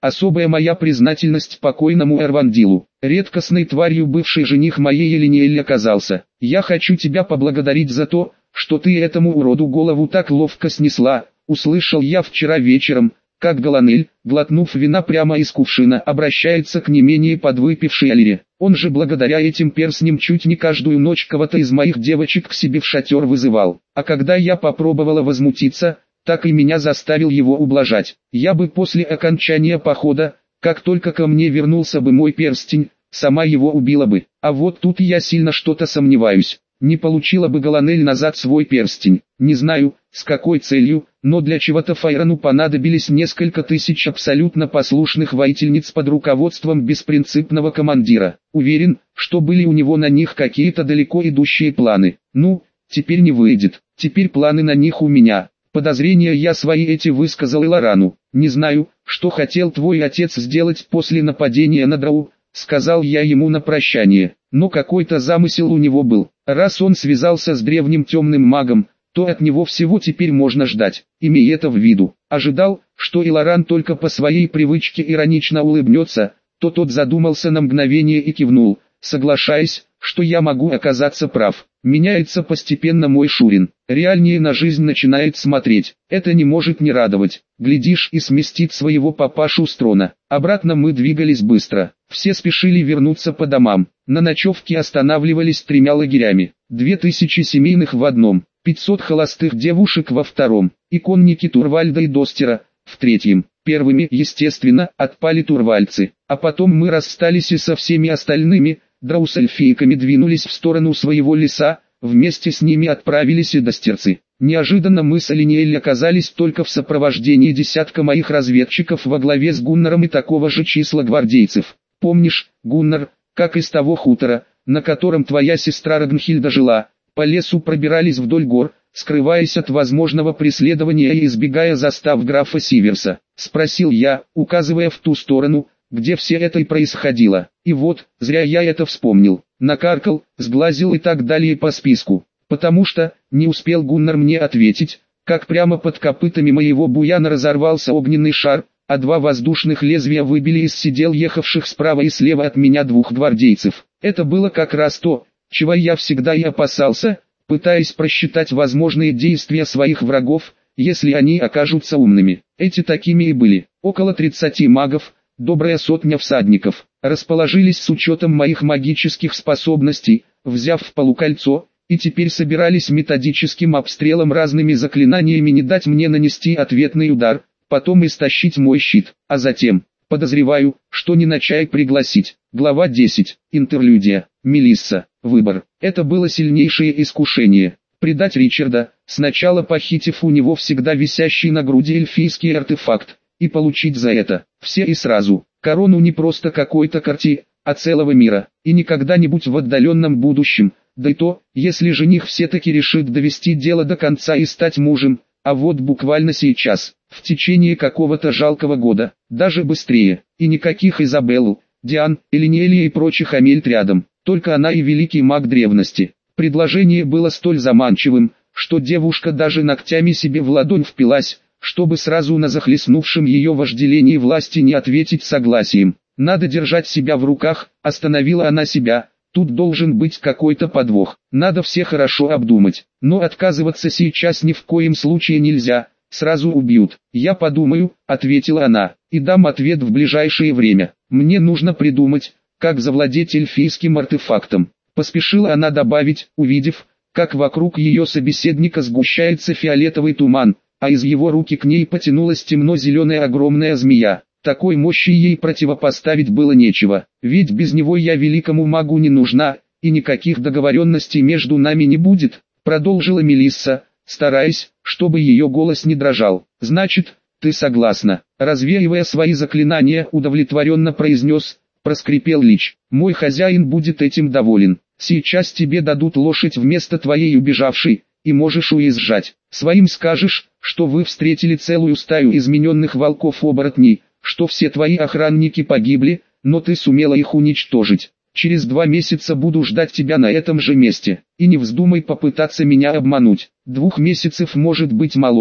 Особая моя признательность покойному Эрвандилу. Редкостной тварью бывший жених моей Элиниэль оказался. Я хочу тебя поблагодарить за то, что ты этому уроду голову так ловко снесла. Услышал я вчера вечером, как Галанель, глотнув вина прямо из кувшина, обращается к не менее подвыпившей Алире. Он же благодаря этим перстням чуть не каждую ночь кого-то из моих девочек к себе в шатер вызывал. А когда я попробовала возмутиться, так и меня заставил его ублажать. Я бы после окончания похода, как только ко мне вернулся бы мой перстень, сама его убила бы. А вот тут я сильно что-то сомневаюсь. Не получила бы Галанель назад свой перстень. Не знаю, с какой целью, но для чего-то Файрону понадобились несколько тысяч абсолютно послушных воительниц под руководством беспринципного командира. Уверен, что были у него на них какие-то далеко идущие планы. Ну, теперь не выйдет. Теперь планы на них у меня. Подозрения я свои эти высказал Иларану. Не знаю, что хотел твой отец сделать после нападения на Драу, сказал я ему на прощание. Но какой-то замысел у него был. Раз он связался с древним темным магом, то от него всего теперь можно ждать. Имей это в виду. Ожидал, что Иларан только по своей привычке иронично улыбнется, то тот задумался на мгновение и кивнул, соглашаясь, что я могу оказаться прав. Меняется постепенно мой Шурин. Реальнее на жизнь начинает смотреть. Это не может не радовать. Глядишь и сместит своего папашу с трона. Обратно мы двигались быстро. Все спешили вернуться по домам. На ночевке останавливались 3 лагерями. 2000 семейных в одном. 500 холостых девушек во втором. И конники Турвальда и Достера в третьем. Первыми, естественно, отпали турвальцы. А потом мы расстались и со всеми остальными. Драу с эльфийками двинулись в сторону своего леса, вместе с ними отправились и достерцы. Неожиданно мы с Элиниэль оказались только в сопровождении десятка моих разведчиков во главе с Гуннаром и такого же числа гвардейцев. Помнишь, Гуннар, как из того хутора, на котором твоя сестра Рагнхильда жила, по лесу пробирались вдоль гор, скрываясь от возможного преследования и избегая застав графа Сиверса? Спросил я, указывая в ту сторону, где все это и происходило. И вот, зря я это вспомнил. Накаркал, сглазил и так далее по списку. Потому что, не успел Гуннар мне ответить, как прямо под копытами моего буяна разорвался огненный шар, а 2 воздушных лезвия выбили из седел ехавших справа и слева от меня 2 гвардейцев. Это было как раз то, чего я всегда и опасался, пытаясь просчитать возможные действия своих врагов, если они окажутся умными. Эти такими и были. Около 30 магов, добрая сотня всадников, расположились с учетом моих магических способностей, взяв в полукольцо, и теперь собирались методическим обстрелом разными заклинаниями не дать мне нанести ответный удар, потом истощить мой щит, а затем, подозреваю, что не на чай пригласить. Глава 10. Интерлюдия. Мелисса. Выбор. Это было сильнейшее искушение. Предать Ричарда, сначала похитив у него всегда висящий на груди эльфийский артефакт, и получить за это, все и сразу, корону не просто какой-то карти, а целого мира, и не когда-нибудь в отдаленном будущем, да и то, если жених все-таки решит довести дело до конца и стать мужем, а вот буквально сейчас, в течение какого-то жалкого года, даже быстрее, и никаких Изабеллу, Диан, Элиниэлия и прочих Амельт рядом, только она и великий маг древности. Предложение было столь заманчивым, что девушка даже ногтями себе в ладонь впилась, чтобы сразу на захлестнувшем ее вожделении власти не ответить согласием. Надо держать себя в руках, остановила она себя, тут должен быть какой-то подвох, надо все хорошо обдумать, но отказываться сейчас ни в коем случае нельзя, сразу убьют. Я подумаю, ответила она, и дам ответ в ближайшее время. Мне нужно придумать, как завладеть эльфийским артефактом. Поспешила она добавить, увидев, как вокруг ее собеседника сгущается фиолетовый туман, а из его руки к ней потянулась темно-зеленая огромная змея. Такой мощи ей противопоставить было нечего, ведь без него я великому магу не нужна, и никаких договоренностей между нами не будет, продолжила Мелисса, стараясь, чтобы ее голос не дрожал. Значит, ты согласна? Развеивая свои заклинания, удовлетворенно произнес, проскрипел Лич. Мой хозяин будет этим доволен. Сейчас тебе дадут лошадь вместо твоей убежавшей, и можешь уезжать. Своим скажешь, что вы встретили целую стаю измененных волков-оборотней, что все твои охранники погибли, но ты сумела их уничтожить. Через 2 месяца буду ждать тебя на этом же месте, и не вздумай попытаться меня обмануть. 2 месяцев может быть мало,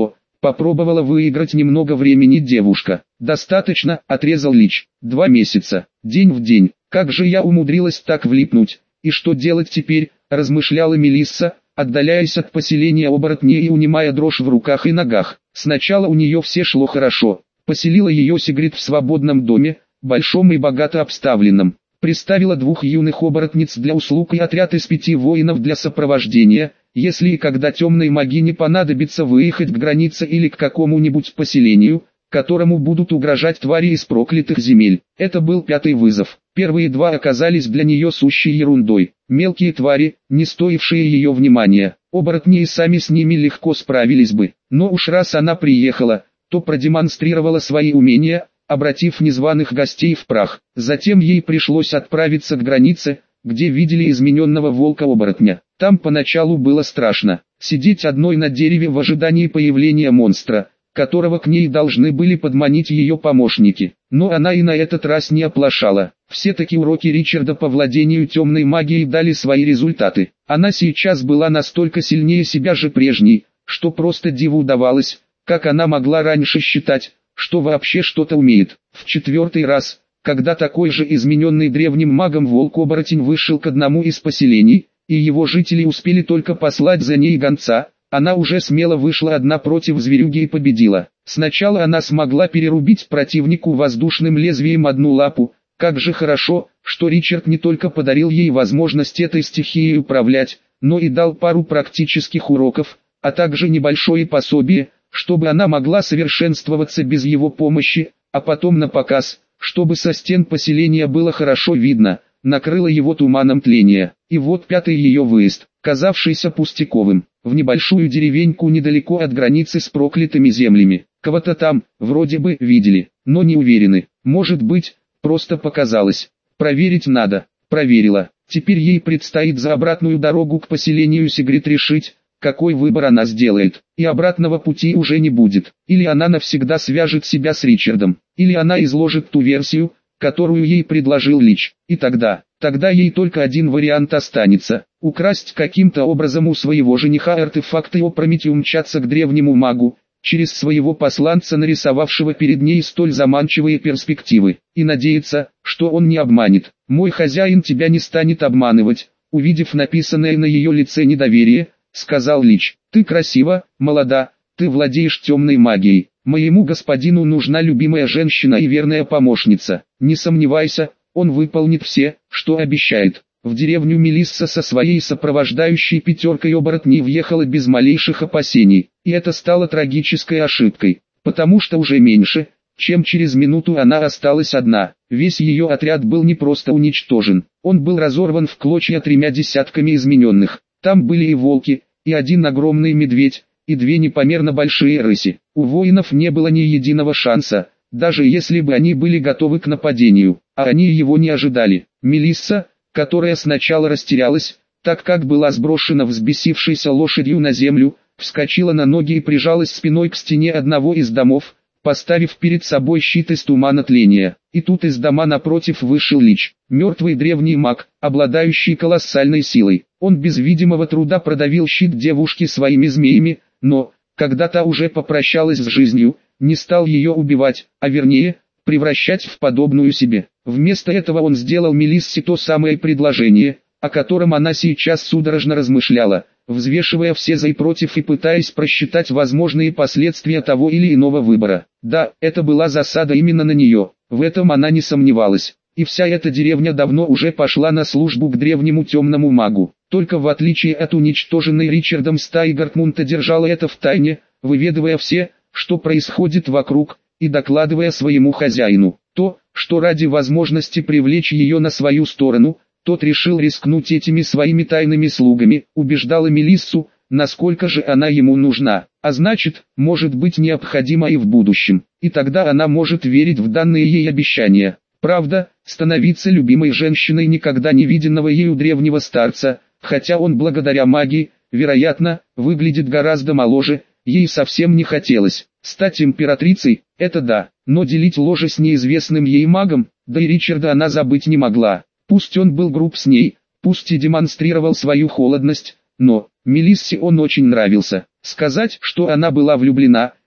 Попробовала выиграть немного времени девушка. Достаточно, отрезал Лич. 2 месяца, день в день. Как же я умудрилась так влипнуть? И что делать теперь, размышляла Мелисса, отдаляясь от поселения оборотней и унимая дрожь в руках и ногах. Сначала у нее все шло хорошо. Поселила ее Сигрид в свободном доме, большом и богато обставленном. Приставила 2 юных оборотниц для услуг и отряд из 5 воинов для сопровождения, если и когда темной магине понадобится выехать к границе или к какому-нибудь поселению, которому будут угрожать твари из проклятых земель. Это был 5-й вызов. Первые 2 оказались для нее сущей ерундой. Мелкие твари, не стоившие ее внимания. Оборотни и сами с ними легко справились бы. Но уж раз она приехала, то продемонстрировала свои умения, обратив незваных гостей в прах. Затем ей пришлось отправиться к границе, где видели измененного волка-оборотня. Там поначалу было страшно. Сидеть одной на дереве в ожидании появления монстра, которого к ней должны были подманить ее помощники. Но она и на этот раз не оплошала. Все-таки уроки Ричарда по владению темной магией дали свои результаты. Она сейчас была настолько сильнее себя же прежней, что просто диву удавалось, как она могла раньше считать, что вообще что-то умеет. В 4-й раз, когда такой же измененный древним магом волк-оборотень вышел к одному из поселений, и его жители успели только послать за ней гонца, она уже смело вышла одна против зверюги и победила. Сначала она смогла перерубить противнику воздушным лезвием одну лапу. Как же хорошо, что Ричард не только подарил ей возможность этой стихией управлять, но и дал пару практических уроков, а также небольшое пособие, чтобы она могла совершенствоваться без его помощи, а потом на показ, чтобы со стен поселения было хорошо видно, накрыло его туманом тления. И вот 5-й ее выезд, казавшийся пустяковым, в небольшую деревеньку недалеко от границы с проклятыми землями. Кого-то там, вроде бы, видели, но не уверены. Может быть, просто показалось. Проверить надо. Проверила. Теперь ей предстоит за обратную дорогу к поселению Сигрид решить, какой выбор она сделает. И обратного пути уже не будет. Или она навсегда свяжет себя с Ричардом, или она изложит ту версию, которую ей предложил Лич. И тогда ей только один вариант останется: украсть каким-то образом у своего жениха артефакт и опрометью умчаться к древнему магу, через своего посланца, нарисовавшего перед ней столь заманчивые перспективы, и надеяться, что он не обманет. «Мой хозяин тебя не станет обманывать», увидев написанное на ее лице недоверие, сказал Лич. «Ты красива, молода, ты владеешь темной магией. Моему господину нужна любимая женщина и верная помощница. Не сомневайся, он выполнит все, что обещает». В деревню Мелисса со своей сопровождающей 5 оборотней въехала без малейших опасений, и это стало трагической ошибкой, потому что уже меньше, чем через минуту она осталась одна. Весь ее отряд был не просто уничтожен, он был разорван в клочья 3 десятками измененных. Там были и волки, и один огромный медведь, и 2 непомерно большие рыси. У воинов не было ни единого шанса, даже если бы они были готовы к нападению, а они его не ожидали. Мелисса, которая сначала растерялась, так как была сброшена взбесившейся лошадью на землю, вскочила на ноги и прижалась спиной к стене одного из домов, поставив перед собой щит из тумана тления. И тут из дома напротив вышел Лич, мертвый древний маг, обладающий колоссальной силой. Он без видимого труда продавил щит девушки своими змеями, но, когда та уже попрощалась с жизнью, не стал ее убивать, а вернее, превращать в подобную себе. Вместо этого он сделал Мелиссе то самое предложение, о котором она сейчас судорожно размышляла, взвешивая все за и против и пытаясь просчитать возможные последствия того или иного выбора. Да, это была засада именно на нее, в этом она не сомневалась. И вся эта деревня давно уже пошла на службу к древнему темному магу. Только в отличие от уничтоженной Ричардом стаи Гартмунта держала это в тайне, выведывая все, что происходит вокруг, и докладывая своему хозяину. То, что ради возможности привлечь ее на свою сторону, тот решил рискнуть этими своими тайными слугами, убеждала Мелиссу, насколько же она ему нужна, а значит, может быть необходима и в будущем, и тогда она может верить в данные ей обещания. Правда, становиться любимой женщиной никогда не виденного ею древнего старца, хотя он благодаря магии, вероятно, выглядит гораздо моложе, ей совсем не хотелось. Стать императрицей – это да, но делить ложе с неизвестным ей магом, да и Ричарда она забыть не могла. Пусть он был груб с ней, пусть и демонстрировал свою холодность, но Мелиссе он очень нравился. Сказать, что она была влюблена,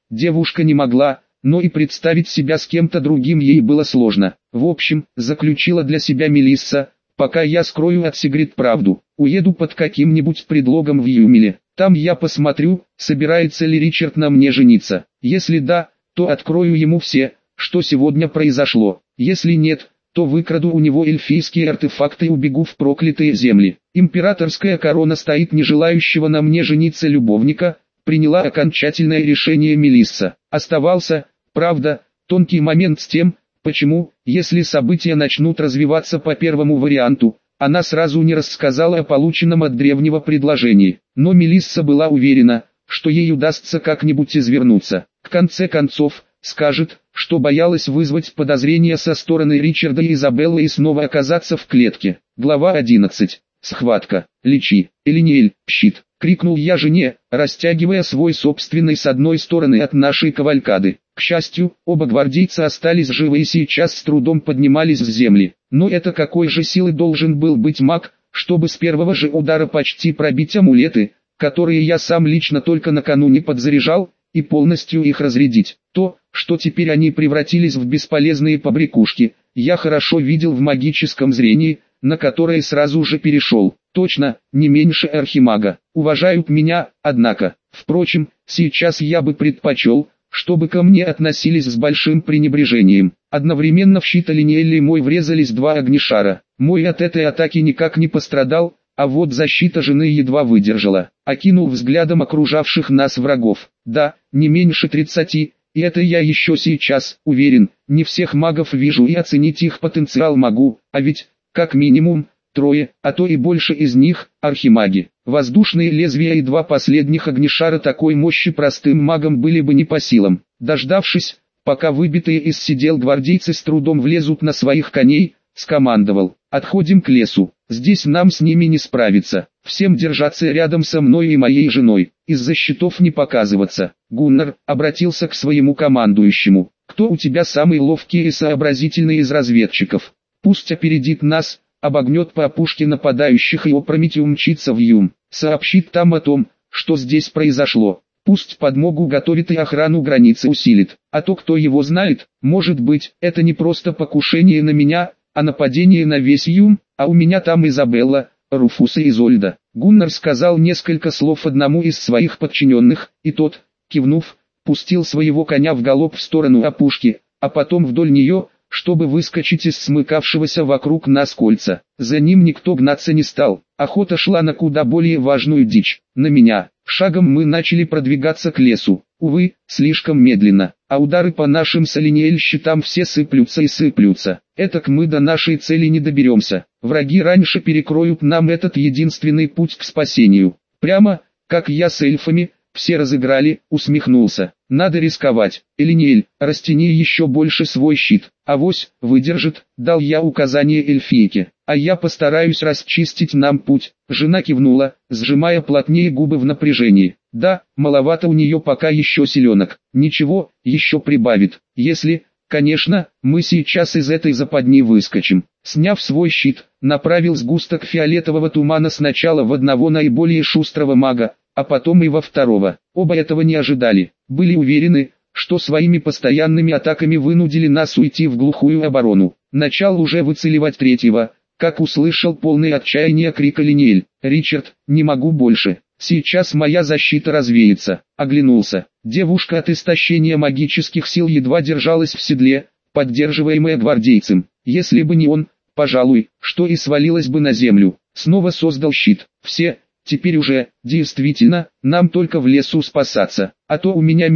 девушка не могла, но и представить себя с кем-то другим ей было сложно. В общем, заключила для себя Мелисса, пока я скрою от Сигрид правду, уеду под каким-нибудь предлогом в Юмеле. Там я посмотрю, собирается ли Ричард на мне жениться. Если да, то открою ему все, что сегодня произошло. Если нет, то выкраду у него эльфийские артефакты и убегу в проклятые земли. Императорская корона стоит не желающего на мне жениться любовника, приняла окончательное решение Мелисса. Оставался, правда, тонкий момент с тем, почему, если события начнут развиваться по первому варианту, она сразу не рассказала о полученном от древнего предложении. Но Мелисса была уверена, что ей удастся как-нибудь извернуться. В конце концов, скажет, что боялась вызвать подозрения со стороны Ричарда и Изабеллы и снова оказаться в клетке. Глава 11. Схватка. Лечи. Элиниэль, щит. Крикнул я жене, растягивая свой собственный с одной стороны от нашей кавалькады. К счастью, оба гвардейца остались живы и сейчас с трудом поднимались с земли. Но это какой же силы должен был быть маг, чтобы с первого же удара почти пробить амулеты, которые я сам лично только накануне подзаряжал, и полностью их разрядить. То, что теперь они превратились в бесполезные побрякушки, я хорошо видел в магическом зрении, на которое сразу же перешел. Точно, не меньше архимага. Уважают меня, однако. Впрочем, сейчас я бы предпочел, чтобы ко мне относились с большим пренебрежением. Одновременно в щит Элиниэля и мой врезались два огнешара. Мой от этой атаки никак не пострадал, а вот защита жены едва выдержала. Окинул взглядом окружавших нас врагов. Да, не меньше 30, и это я еще сейчас, уверен, не всех магов вижу и оценить их потенциал могу, а ведь, как минимум, трое, а то и больше из них, архимаги. Воздушные лезвия и два последних огнешара такой мощи простым магам были бы не по силам. Дождавшись, пока выбитые из седел гвардейцы с трудом влезут на своих коней, скомандовал: «Отходим к лесу, здесь нам с ними не справиться, всем держаться рядом со мной и моей женой, из-за щитов не показываться». Гуннар обратился к своему командующему: «Кто у тебя самый ловкий и сообразительный из разведчиков? Пусть опередит нас, обогнет по опушке нападающих и опрометью умчится в Юм, сообщит там о том, что здесь произошло. Пусть подмогу готовит и охрану границы усилит, а то кто его знает, может быть, это не просто покушение на меня, а нападение на весь Юм, а у меня там Изабелла, Руфус и Изольда». Гуннар сказал несколько слов одному из своих подчиненных, и тот, кивнув, пустил своего коня в галоп в сторону опушки, а потом вдоль нее, чтобы выскочить из смыкавшегося вокруг нас кольца. За ним никто гнаться не стал, охота шла на куда более важную дичь, на меня. Шагом мы начали продвигаться к лесу, увы, слишком медленно, а удары по нашим с Элиниэль щитам все сыплются и сыплются. Этак мы до нашей цели не доберемся, враги раньше перекроют нам этот единственный путь к спасению. Прямо, как я с эльфами, все разыграли, усмехнулся. Надо рисковать. Элиниэль, растяни еще больше свой щит. Авось, выдержит, дал я указание эльфийке. А я постараюсь расчистить нам путь. Жена кивнула, сжимая плотнее губы в напряжении. Да, маловато у нее пока еще селенок. Ничего, еще прибавит. Если, конечно, мы сейчас из этой западни выскочим. Сняв свой щит, направил сгусток фиолетового тумана сначала в одного наиболее шустрого мага, а потом и во второго. Оба этого не ожидали, были уверены, что своими постоянными атаками вынудили нас уйти в глухую оборону. Начал уже выцеливать третьего, как услышал полный отчаяния крик Элиниэль: «Ричард, не могу больше, сейчас моя защита развеется». Оглянулся, девушка от истощения магических сил едва держалась в седле, поддерживаемая гвардейцем. Если бы не он, пожалуй, что и свалилась бы на землю. Снова создал щит. Все. Теперь уже, действительно, нам только в лесу спасаться, а то у меня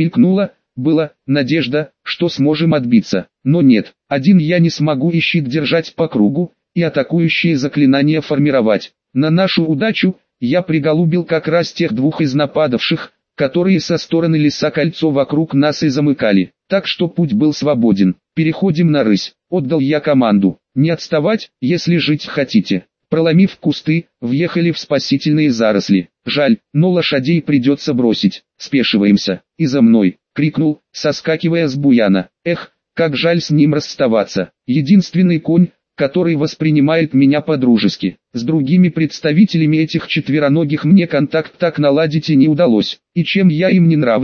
была надежда, что сможем отбиться. Но нет, один я не смогу и щит держать по кругу, и атакующие заклинания формировать. На нашу удачу, я приголубил как раз тех двух из нападавших, которые со стороны леса кольцо вокруг нас и замыкали, так что путь был свободен. «Переходим на рысь», — отдал я команду. «Не отставать, если жить хотите». Проломив кусты, въехали в спасительные заросли. Жаль, но лошадей придется бросить. «Спешиваемся, и за мной!» — крикнул, соскакивая с буяна. Эх, как жаль с ним расставаться. Единственный конь, который воспринимает меня по-дружески. С другими представителями этих четвероногих мне контакт так наладить и не удалось. И чем я им не нравлюсь,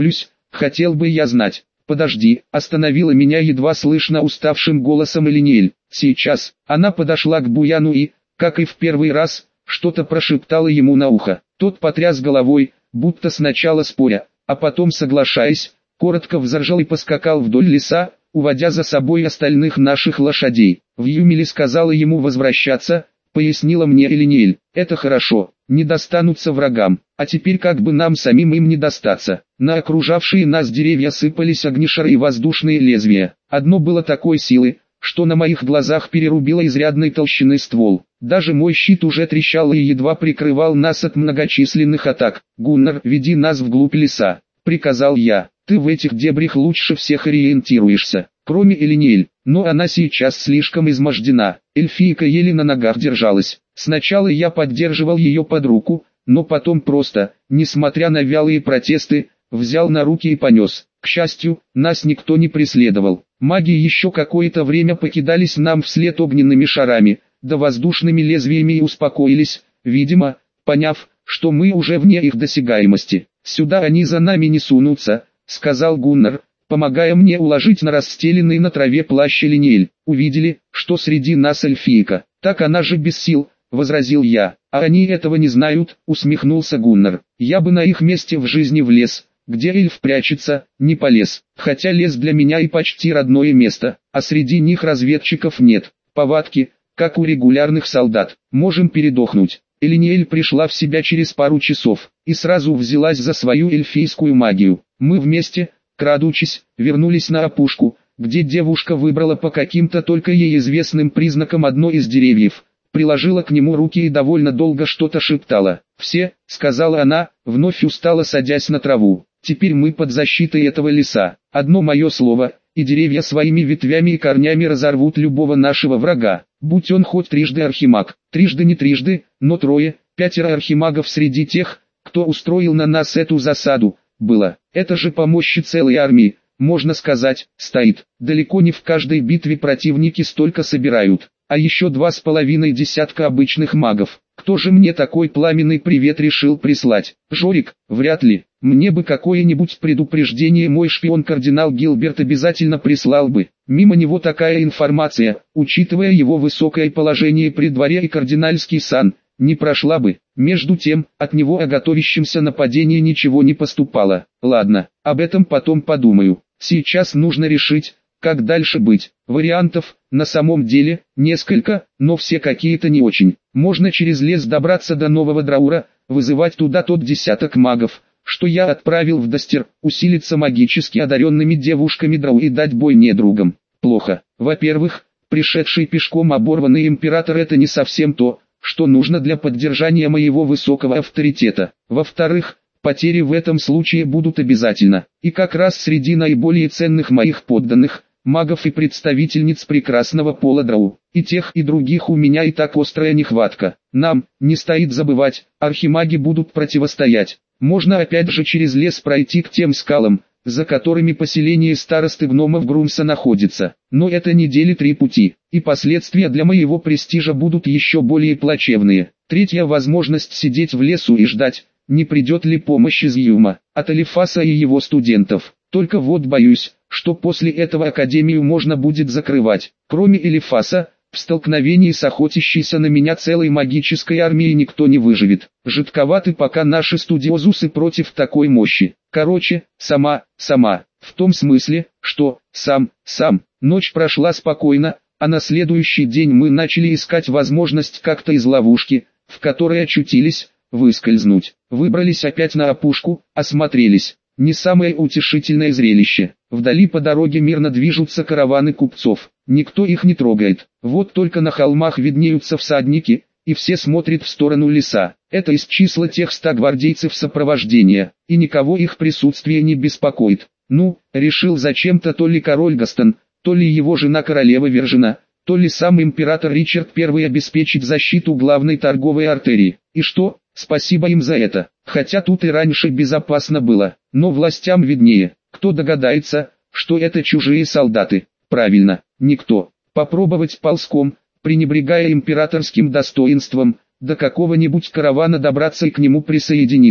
хотел бы я знать. Подожди, остановила меня едва слышно уставшим голосом Элиниэль. Сейчас. Она подошла к Буяну и, как и в первый раз, что-то прошептала ему на ухо. Тот потряс головой, будто сначала споря, а потом соглашаясь, коротко взржал и поскакал вдоль леса, уводя за собой остальных наших лошадей. Вьюмили сказала ему возвращаться, пояснила мне Элиниэль. Это хорошо, не достанутся врагам, а теперь как бы нам самим им не достаться. На окружавшие нас деревья сыпались огнешары и воздушные лезвия. Одно было такой силы, что на моих глазах перерубило изрядной толщины ствол. Даже мой щит уже трещал и едва прикрывал нас от многочисленных атак. «Гуннар, веди нас вглубь леса», — приказал я. «Ты в этих дебрях лучше всех ориентируешься, кроме Элиниэль, но она сейчас слишком измождена». Эльфийка еле на ногах держалась. Сначала я поддерживал ее под руку, но потом просто, несмотря на вялые протесты, взял на руки и понес. К счастью, нас никто не преследовал. Маги еще какое-то время покидались нам вслед огненными шарами, да воздушными лезвиями и успокоились, видимо, поняв, что мы уже вне их досягаемости. «Сюда они за нами не сунутся», — сказал Гуннар, помогая мне уложить на расстеленный на траве плащ Элиниэль. «Увидели, что среди нас эльфийка. Так она же без сил», — возразил я. «А они этого не знают», — усмехнулся Гуннар. «Я бы на их месте в жизни влез, где эльф прячется, не полез. Хотя лес для меня и почти родное место, а среди них разведчиков нет. Повадки, как у регулярных солдат. Можем передохнуть». Элиниэль пришла в себя через пару часов, и сразу взялась за свою эльфийскую магию. Мы вместе, крадучись, вернулись на опушку, где девушка выбрала по каким-то только ей известным признакам одно из деревьев, приложила к нему руки и довольно долго что-то шептала. «Все», — сказала она, вновь устало садясь на траву. «Теперь мы под защитой этого леса. Одно мое слово, и деревья своими ветвями и корнями разорвут любого нашего врага, будь он хоть трижды архимаг. Трижды не трижды, но трое, 5 архимагов среди тех, кто устроил на нас эту засаду, было. Это же по мощи целой армии, можно сказать, стоит. Далеко не в каждой битве противники столько собирают, а еще 2,5 десятка обычных магов. Кто же мне такой пламенный привет решил прислать? Жорик? Вряд ли. Мне бы какое-нибудь предупреждение мой шпион-кардинал Гилберт обязательно прислал бы. Мимо него такая информация, учитывая его высокое положение при дворе и кардинальский сан, не прошла бы. Между тем, от него о готовящемся нападении ничего не поступало. Ладно, об этом потом подумаю. Сейчас нужно решить, как дальше быть. Вариантов, на самом деле, несколько, но все какие-то не очень. Можно через лес добраться до Нового Драура, вызывать туда тот десяток магов, что я отправил в Достер, усилиться магически одаренными девушками Драу и дать бой недругам. Плохо. Во-первых, пришедший пешком оборванный император — это не совсем то, что нужно для поддержания моего высокого авторитета. Во-вторых, потери в этом случае будут обязательно. И как раз среди наиболее ценных моих подданных, магов и представительниц прекрасного пола Драу. И тех, и других у меня и так острая нехватка. Нам, не стоит забывать, архимаги будут противостоять. Можно опять же через лес пройти к тем скалам, за которыми поселение старосты гномов Грумса находится. Но это недели 3 пути, и последствия для моего престижа будут еще более плачевные. Третья возможность — сидеть в лесу и ждать, не придет ли помощь из Юма, от Алифаса и его студентов. Только вот боюсь, что после этого академию можно будет закрывать. Кроме Элифаса, в столкновении с охотящейся на меня целой магической армией никто не выживет. Жидковаты пока наши студиозусы против такой мощи. Короче, сама. В том смысле, что, сам. Ночь прошла спокойно, а на следующий день мы начали искать возможность как-то из ловушки, в которой очутились, выскользнуть. Выбрались опять на опушку, осмотрелись. Не самое утешительное зрелище. Вдали по дороге мирно движутся караваны купцов. Никто их не трогает. Вот только на холмах виднеются всадники, и все смотрят в сторону леса. Это из числа тех 100 гвардейцев сопровождения, и никого их присутствие не беспокоит. Ну, решил зачем-то то ли король Гастон, то ли его жена королева Вержина, то ли сам император Ричард I обеспечить защиту главной торговой артерии. И что? Спасибо им за это. Хотя тут и раньше безопасно было, но властям виднее. Кто догадается, что это чужие солдаты? Правильно, никто. Попробовать ползком, пренебрегая императорским достоинством, до какого-нибудь каравана добраться и к нему присоединиться.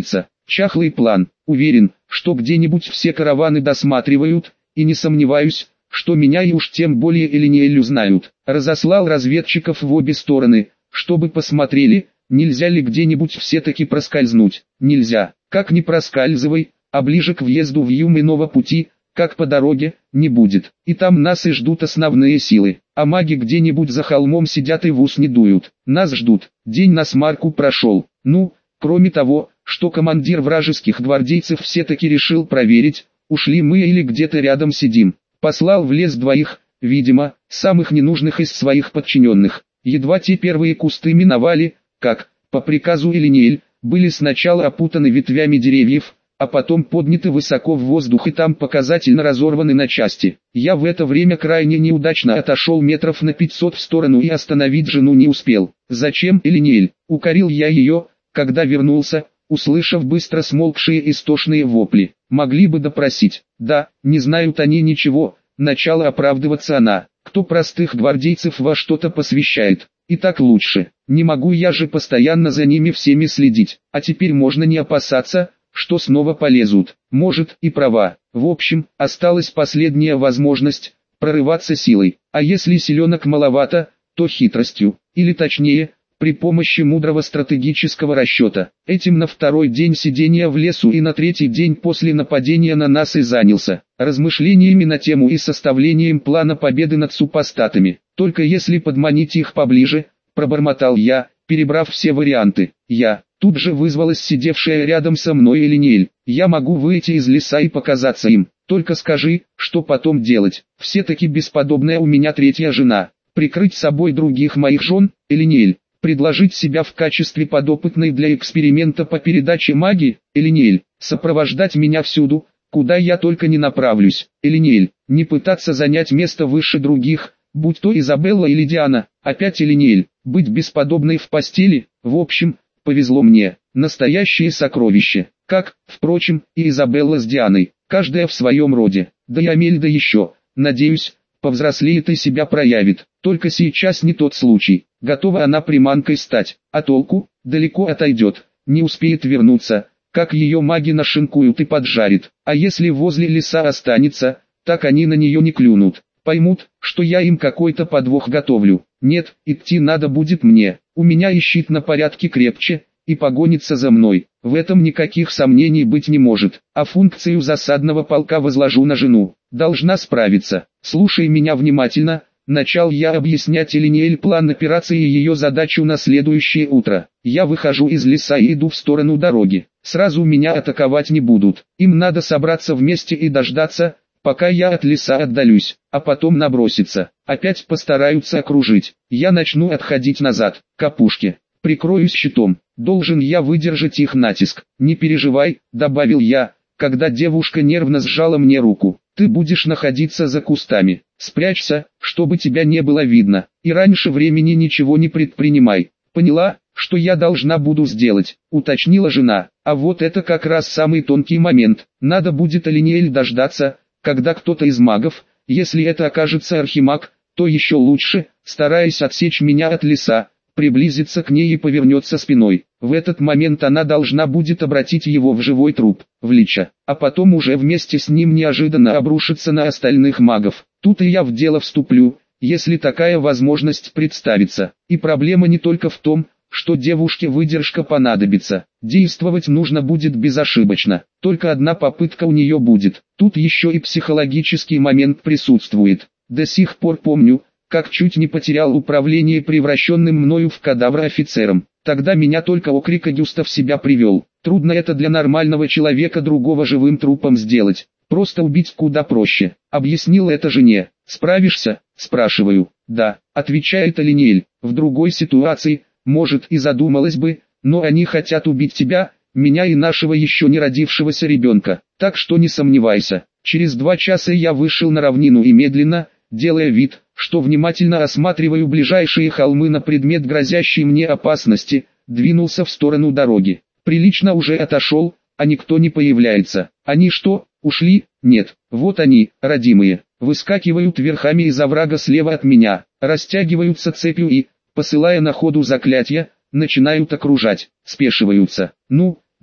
Чахлый план. Уверен, что где-нибудь все караваны досматривают, и не сомневаюсь, что меня и уж тем более Элиниэль узнают. Разослал разведчиков в обе стороны, чтобы посмотрели, нельзя ли где-нибудь все-таки проскользнуть. Нельзя. Как ни проскальзывай, а ближе к въезду в Юм иного пути, как по дороге, не будет. И там нас и ждут основные силы. А маги где-нибудь за холмом сидят и в ус не дуют. Нас ждут. День на смарку прошел. Ну, кроме того, что командир вражеских гвардейцев все-таки решил проверить, ушли мы или где-то рядом сидим. Послал в лес двоих, видимо, самых ненужных из своих подчиненных. Едва те первые кусты миновали, как, по приказу Элиниэль, были сначала опутаны ветвями деревьев, а потом подняты высоко в воздух и там показательно разорваны на части. Я в это время крайне неудачно отошел метров на 500 в сторону и остановить жену не успел. «Зачем, Элиниэль?» — укорил я ее, когда вернулся, услышав быстро смолкшие истошные вопли. «Могли бы допросить». «Да, не знают они ничего», — начала оправдываться она. «Кто простых гвардейцев во что-то посвящает? И так лучше. Не могу я же постоянно за ними всеми следить. А теперь можно не опасаться, что снова полезут. Может, и права. В общем, осталась последняя возможность прорываться силой. А если силенок маловато, то хитростью, или точнее, при помощи мудрого стратегического расчета. Этим на второй день сидения в лесу и на третий день после нападения на нас и занялся. Размышлениями на тему и составлением плана победы над супостатами. Только если подманить их поближе, пробормотал я, перебрав все варианты. Тут же вызвалась сидевшая рядом со мной Элиниэль. «Я могу выйти из леса и показаться им. Только скажи, что потом делать. Все-таки бесподобная у меня третья жена. Прикрыть собой других моих жен, Элиниэль. Предложить себя в качестве подопытной для эксперимента по передаче магии, Элиниэль. Сопровождать меня всюду, куда я только не направлюсь, Элиниэль. Не пытаться занять место выше других, будь то Изабелла или Диана. Опять Элиниэль. Быть бесподобной в постели. В общем, повезло мне. Настоящее сокровище. Как, впрочем, и Изабелла с Дианой. Каждая в своем роде. Да и Амельда еще, надеюсь, повзрослеет и себя проявит. Только сейчас не тот случай. Готова она приманкой стать. А толку? Далеко отойдет. Не успеет вернуться, как ее маги нашинкуют и поджарит. А если возле леса останется, так они на нее не клюнут. Поймут, что я им какой-то подвох готовлю. Нет, идти надо будет мне. У меня и щит на порядке крепче, и погонится за мной. В этом никаких сомнений быть не может. А функцию засадного полка возложу на жену. Должна справиться. Слушай меня внимательно. Начал я объяснять Элиниэль план операции и ее задачу на следующее утро. Я выхожу из леса и иду в сторону дороги. Сразу меня атаковать не будут. Им надо собраться вместе и дождаться, пока я от леса отдалюсь, а потом наброситься. Опять постараются окружить. Я начну отходить назад, к опушке. Прикроюсь щитом. Должен я выдержать их натиск. Не переживай, добавил я, когда девушка нервно сжала мне руку. Ты будешь находиться за кустами. Спрячься, чтобы тебя не было видно. И раньше времени ничего не предпринимай. Поняла, что я должна буду сделать, уточнила жена. А вот это как раз самый тонкий момент. Надо будет Элиниэль дождаться, когда кто-то из магов, если это окажется архимаг, то еще лучше, стараясь отсечь меня от леса, приблизится к ней и повернется спиной. В этот момент она должна будет обратить его в живой труп, в лича, а потом уже вместе с ним неожиданно обрушиться на остальных магов. Тут и я в дело вступлю, если такая возможность представится. И проблема не только в том, что девушке выдержка понадобится. Действовать нужно будет безошибочно. Только одна попытка у нее будет. Тут еще и психологический момент присутствует. До сих пор помню, как чуть не потерял управление превращенным мною в кадавра офицером. Тогда меня только окрик Агюста в себя привел. Трудно это для нормального человека другого живым трупом сделать. Просто убить куда проще. Объяснил это жене. «Справишься?» – спрашиваю. «Да», – отвечает Элиниэль. «В другой ситуации, может, и задумалась бы, но они хотят убить тебя, меня и нашего еще не родившегося ребенка. Так что не сомневайся». Через 2 часа я вышел на равнину и медленно, делая вид, что внимательно осматриваю ближайшие холмы на предмет грозящей мне опасности, двинулся в сторону дороги. Прилично уже отошел, а никто не появляется. Они что, ушли? Нет. Вот они, родимые, выскакивают верхами из оврага слева от меня, растягиваются цепью и, посылая на ходу заклятия, начинают окружать, спешиваются. Ну, да,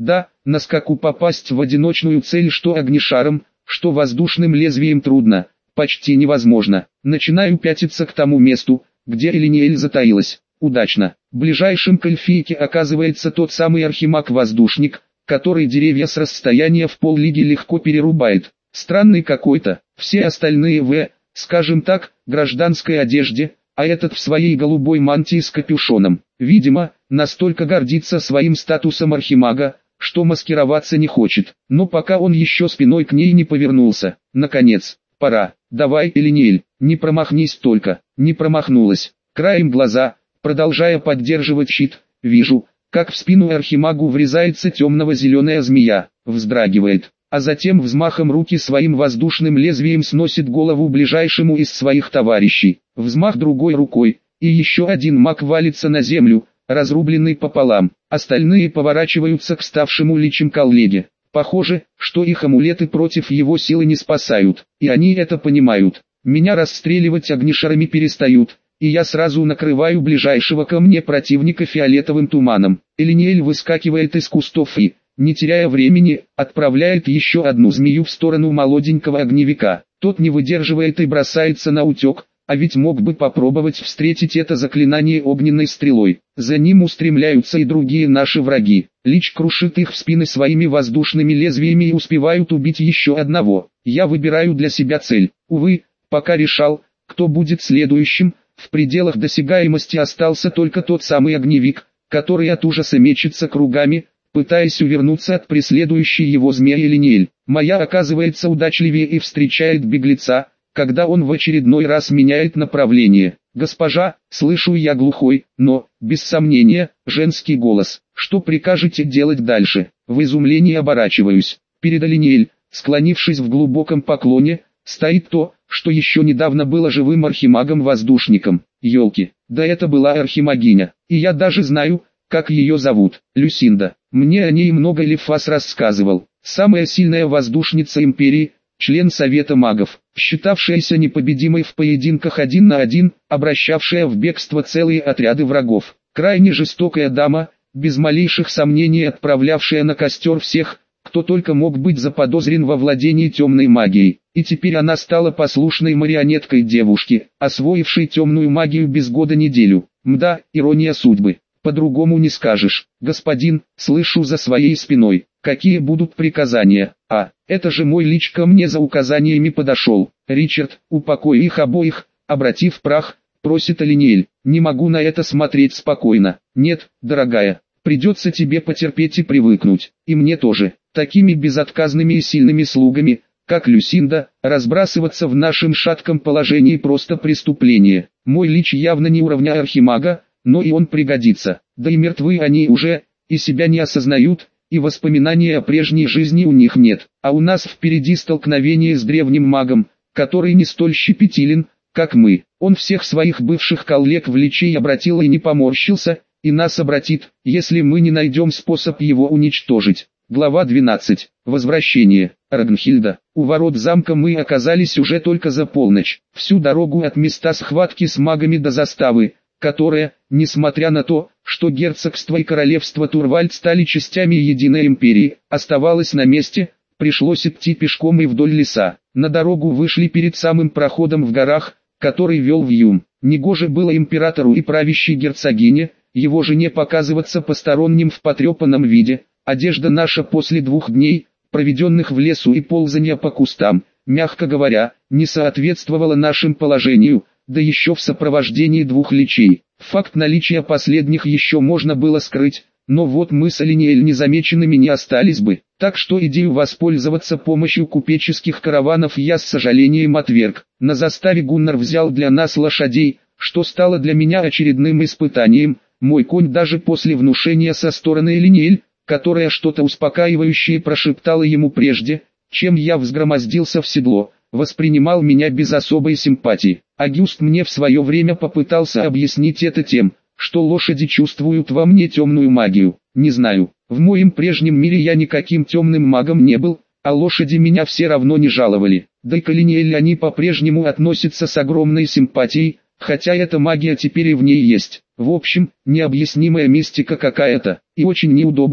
на скаку попасть в одиночную цель что огнешаром, что воздушным лезвием трудно, почти невозможно. Начинаю пятиться к тому месту, где Элиниэль затаилась. Удачно. Ближайшим к эльфийке оказывается тот самый архимаг-воздушник, который деревья с расстояния в поллиги легко перерубает. Странный какой-то. Все остальные скажем так, гражданской одежде, а этот в своей голубой мантии с капюшоном. Видимо, настолько гордится своим статусом архимага, что маскироваться не хочет. Но пока он еще спиной к ней не повернулся. Наконец, пора. Давай, Элиниэль, не промахнись только. Не промахнулась. Краем глаза, продолжая поддерживать щит, вижу, как в спину архимагу врезается темного-зеленая змея, вздрагивает, а затем взмахом руки своим воздушным лезвием сносит голову ближайшему из своих товарищей. Взмах другой рукой, и еще один маг валится на землю, разрубленный пополам. Остальные поворачиваются к ставшему личем коллеге. Похоже, что их амулеты против его силы не спасают, и они это понимают. Меня расстреливать огнешарами перестают, и я сразу накрываю ближайшего ко мне противника фиолетовым туманом. Элиниэль выскакивает из кустов и, не теряя времени, отправляет еще одну змею в сторону молоденького огневика. Тот не выдерживает и бросается на утек, а ведь мог бы попробовать встретить это заклинание огненной стрелой. За ним устремляются и другие наши враги. Лич крушит их в спины своими воздушными лезвиями и успевают убить еще одного. Я выбираю для себя цель. Увы, пока решал, кто будет следующим, в пределах досягаемости остался только тот самый огневик, который от ужаса мечется кругами, пытаясь увернуться от преследующей его змеи Элиниэль. Моя оказывается удачливее и встречает беглеца, когда он в очередной раз меняет направление. «Госпожа», слышу я глухой, но, без сомнения, женский голос. «Что прикажете делать дальше?» В изумлении оборачиваюсь. Перед Элиниэль, склонившись в глубоком поклоне, стоит то, что еще недавно было живым архимагом-воздушником. Ёлки, да это была архимагиня, и я даже знаю, как ее зовут. Люсинда. Мне о ней много Лефас рассказывал. Самая сильная воздушница империи, член Совета магов, считавшаяся непобедимой в поединках 1 на 1, обращавшая в бегство целые отряды врагов. Крайне жестокая дама, без малейших сомнений отправлявшая на костер всех, кто только мог быть заподозрен во владении темной магией. И теперь она стала послушной марионеткой девушки, освоившей темную магию без года неделю. Мда, ирония судьбы. По-другому не скажешь. Господин, слышу за своей спиной. Какие будут приказания? Это же мой лич ко мне за указаниями подошел. Ричард, упокой их обоих, обратив прах, просит Элиниэль. Не могу на это смотреть спокойно. Нет, дорогая, придется тебе потерпеть и привыкнуть. И мне тоже. Такими безотказными и сильными слугами, как Люсинда, разбрасываться в нашем шатком положении просто преступление. Мой лич явно не уровня архимага, но и он пригодится. Да и мертвы они уже, и себя не осознают, и воспоминаний о прежней жизни у них нет. А у нас впереди столкновение с древним магом, который не столь щепетилен, как мы. Он всех своих бывших коллег в личей обратил и не поморщился, и нас обратит, если мы не найдем способ его уничтожить. Глава 12. Возвращение. Рагнхильда. У ворот замка мы оказались уже только за полночь. Всю дорогу от места схватки с магами до заставы, которая, несмотря на то, что герцогство и королевство Турвальд стали частями единой империи, оставалась на месте, пришлось идти пешком и вдоль леса. На дорогу вышли перед самым проходом в горах, который вел в Юм. Негоже было императору и правящей герцогине, его жене показываться посторонним в потрепанном виде. Одежда наша после 2 дней, проведенных в лесу и ползания по кустам, мягко говоря, не соответствовала нашему положению, да еще в сопровождении 2 личей. Факт наличия последних еще можно было скрыть, но вот мы с Элиниэль незамеченными не остались бы. Так что идею воспользоваться помощью купеческих караванов я с сожалением отверг. На заставе Гуннар взял для нас лошадей, что стало для меня очередным испытанием. Мой конь даже после внушения со стороны Элиниэль, которая что-то успокаивающее прошептала ему прежде, чем я взгромоздился в седло, воспринимал меня без особой симпатии. Агюст мне в свое время попытался объяснить это тем, что лошади чувствуют во мне темную магию. Не знаю, в моем прежнем мире я никаким темным магом не был, а лошади меня все равно не жаловали. Да и к Элиниэль они по-прежнему относятся с огромной симпатией, хотя эта магия теперь и в ней есть. В общем, необъяснимая мистика какая-то, и очень неудобная,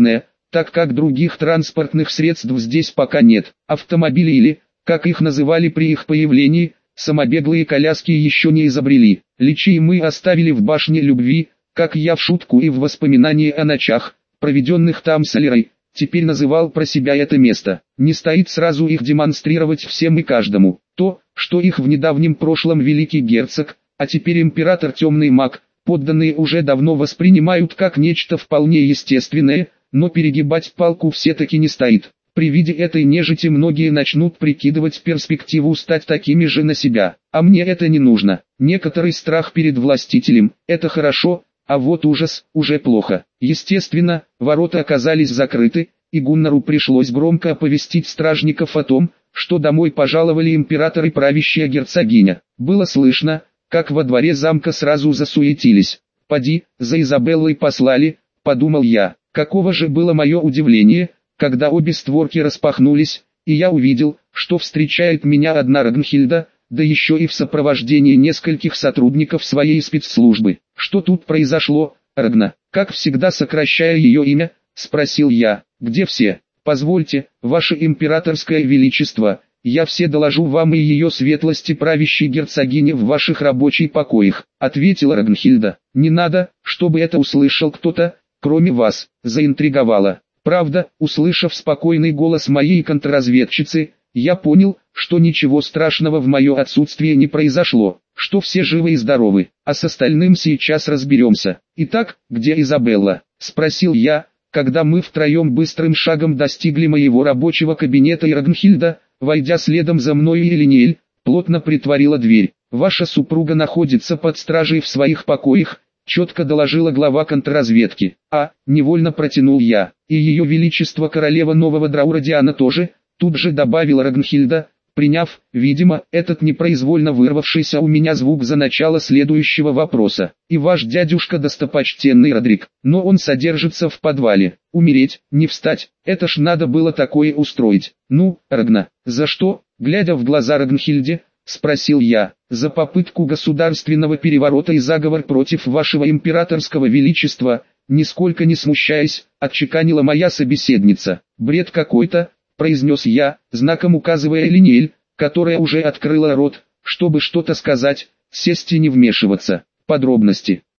так как других транспортных средств здесь пока нет. Автомобили или, как их называли при их появлении, самобеглые коляски еще не изобрели. Личи мы оставили в башне любви, как я в шутку и в воспоминании о ночах, проведенных там с Алирой, теперь называл про себя это место. Не стоит сразу их демонстрировать всем и каждому. То, что их в недавнем прошлом великий герцог, а теперь император темный маг, подданные уже давно воспринимают как нечто вполне естественное, но перегибать палку все-таки не стоит. При виде этой нежити многие начнут прикидывать перспективу стать такими же на себя. А мне это не нужно. Некоторый страх перед властителем – это хорошо, а вот ужас – уже плохо. Естественно, ворота оказались закрыты, и Гуннару пришлось громко оповестить стражников о том, что домой пожаловали император и правящая герцогиня. Было слышно, как во дворе замка сразу засуетились. «Поди, за Изабеллой послали», – подумал я. Каково же было мое удивление, когда обе створки распахнулись, и я увидел, что встречает меня одна Рагнхильда, да еще и в сопровождении нескольких сотрудников своей спецслужбы. «Что тут произошло, Рагна?» «Как всегда сокращая ее имя?» – спросил я. «Где все?» «Позвольте, ваше императорское величество, я все доложу вам и ее светлости правящей герцогине в ваших рабочих покоях», – ответила Рагнхильда. «Не надо, чтобы это услышал кто-то, кроме вас», – заинтриговала. Правда, услышав спокойный голос моей контрразведчицы, я понял, что ничего страшного в мое отсутствие не произошло, что все живы и здоровы, а с остальным сейчас разберемся. «Итак, где Изабелла?» – спросил я, когда мы втроем быстрым шагом достигли моего рабочего кабинета, и Рагнхильда, войдя следом за мной, и Элиниэль, плотно притворила дверь. «Ваша супруга находится под стражей в своих покоях», — четко доложила глава контрразведки. Невольно протянул я. «И ее величество королева Нового Драура Диана тоже», — тут же добавила Рагнхильда, приняв, видимо, этот непроизвольно вырвавшийся у меня звук за начало следующего вопроса. «И ваш дядюшка достопочтенный Родрик, но он содержится в подвале. Умереть, не встать, это ж надо было такое устроить. Ну, Рагна, за что?» Глядя в глаза Рагнхильде, спросил я. «За попытку государственного переворота и заговор против вашего императорского величества», нисколько не смущаясь, отчеканила моя собеседница. «Бред какой-то», произнес я, знаком указывая Элиниэль, которая уже открыла рот, чтобы что-то сказать, сесть и не вмешиваться. «Подробности».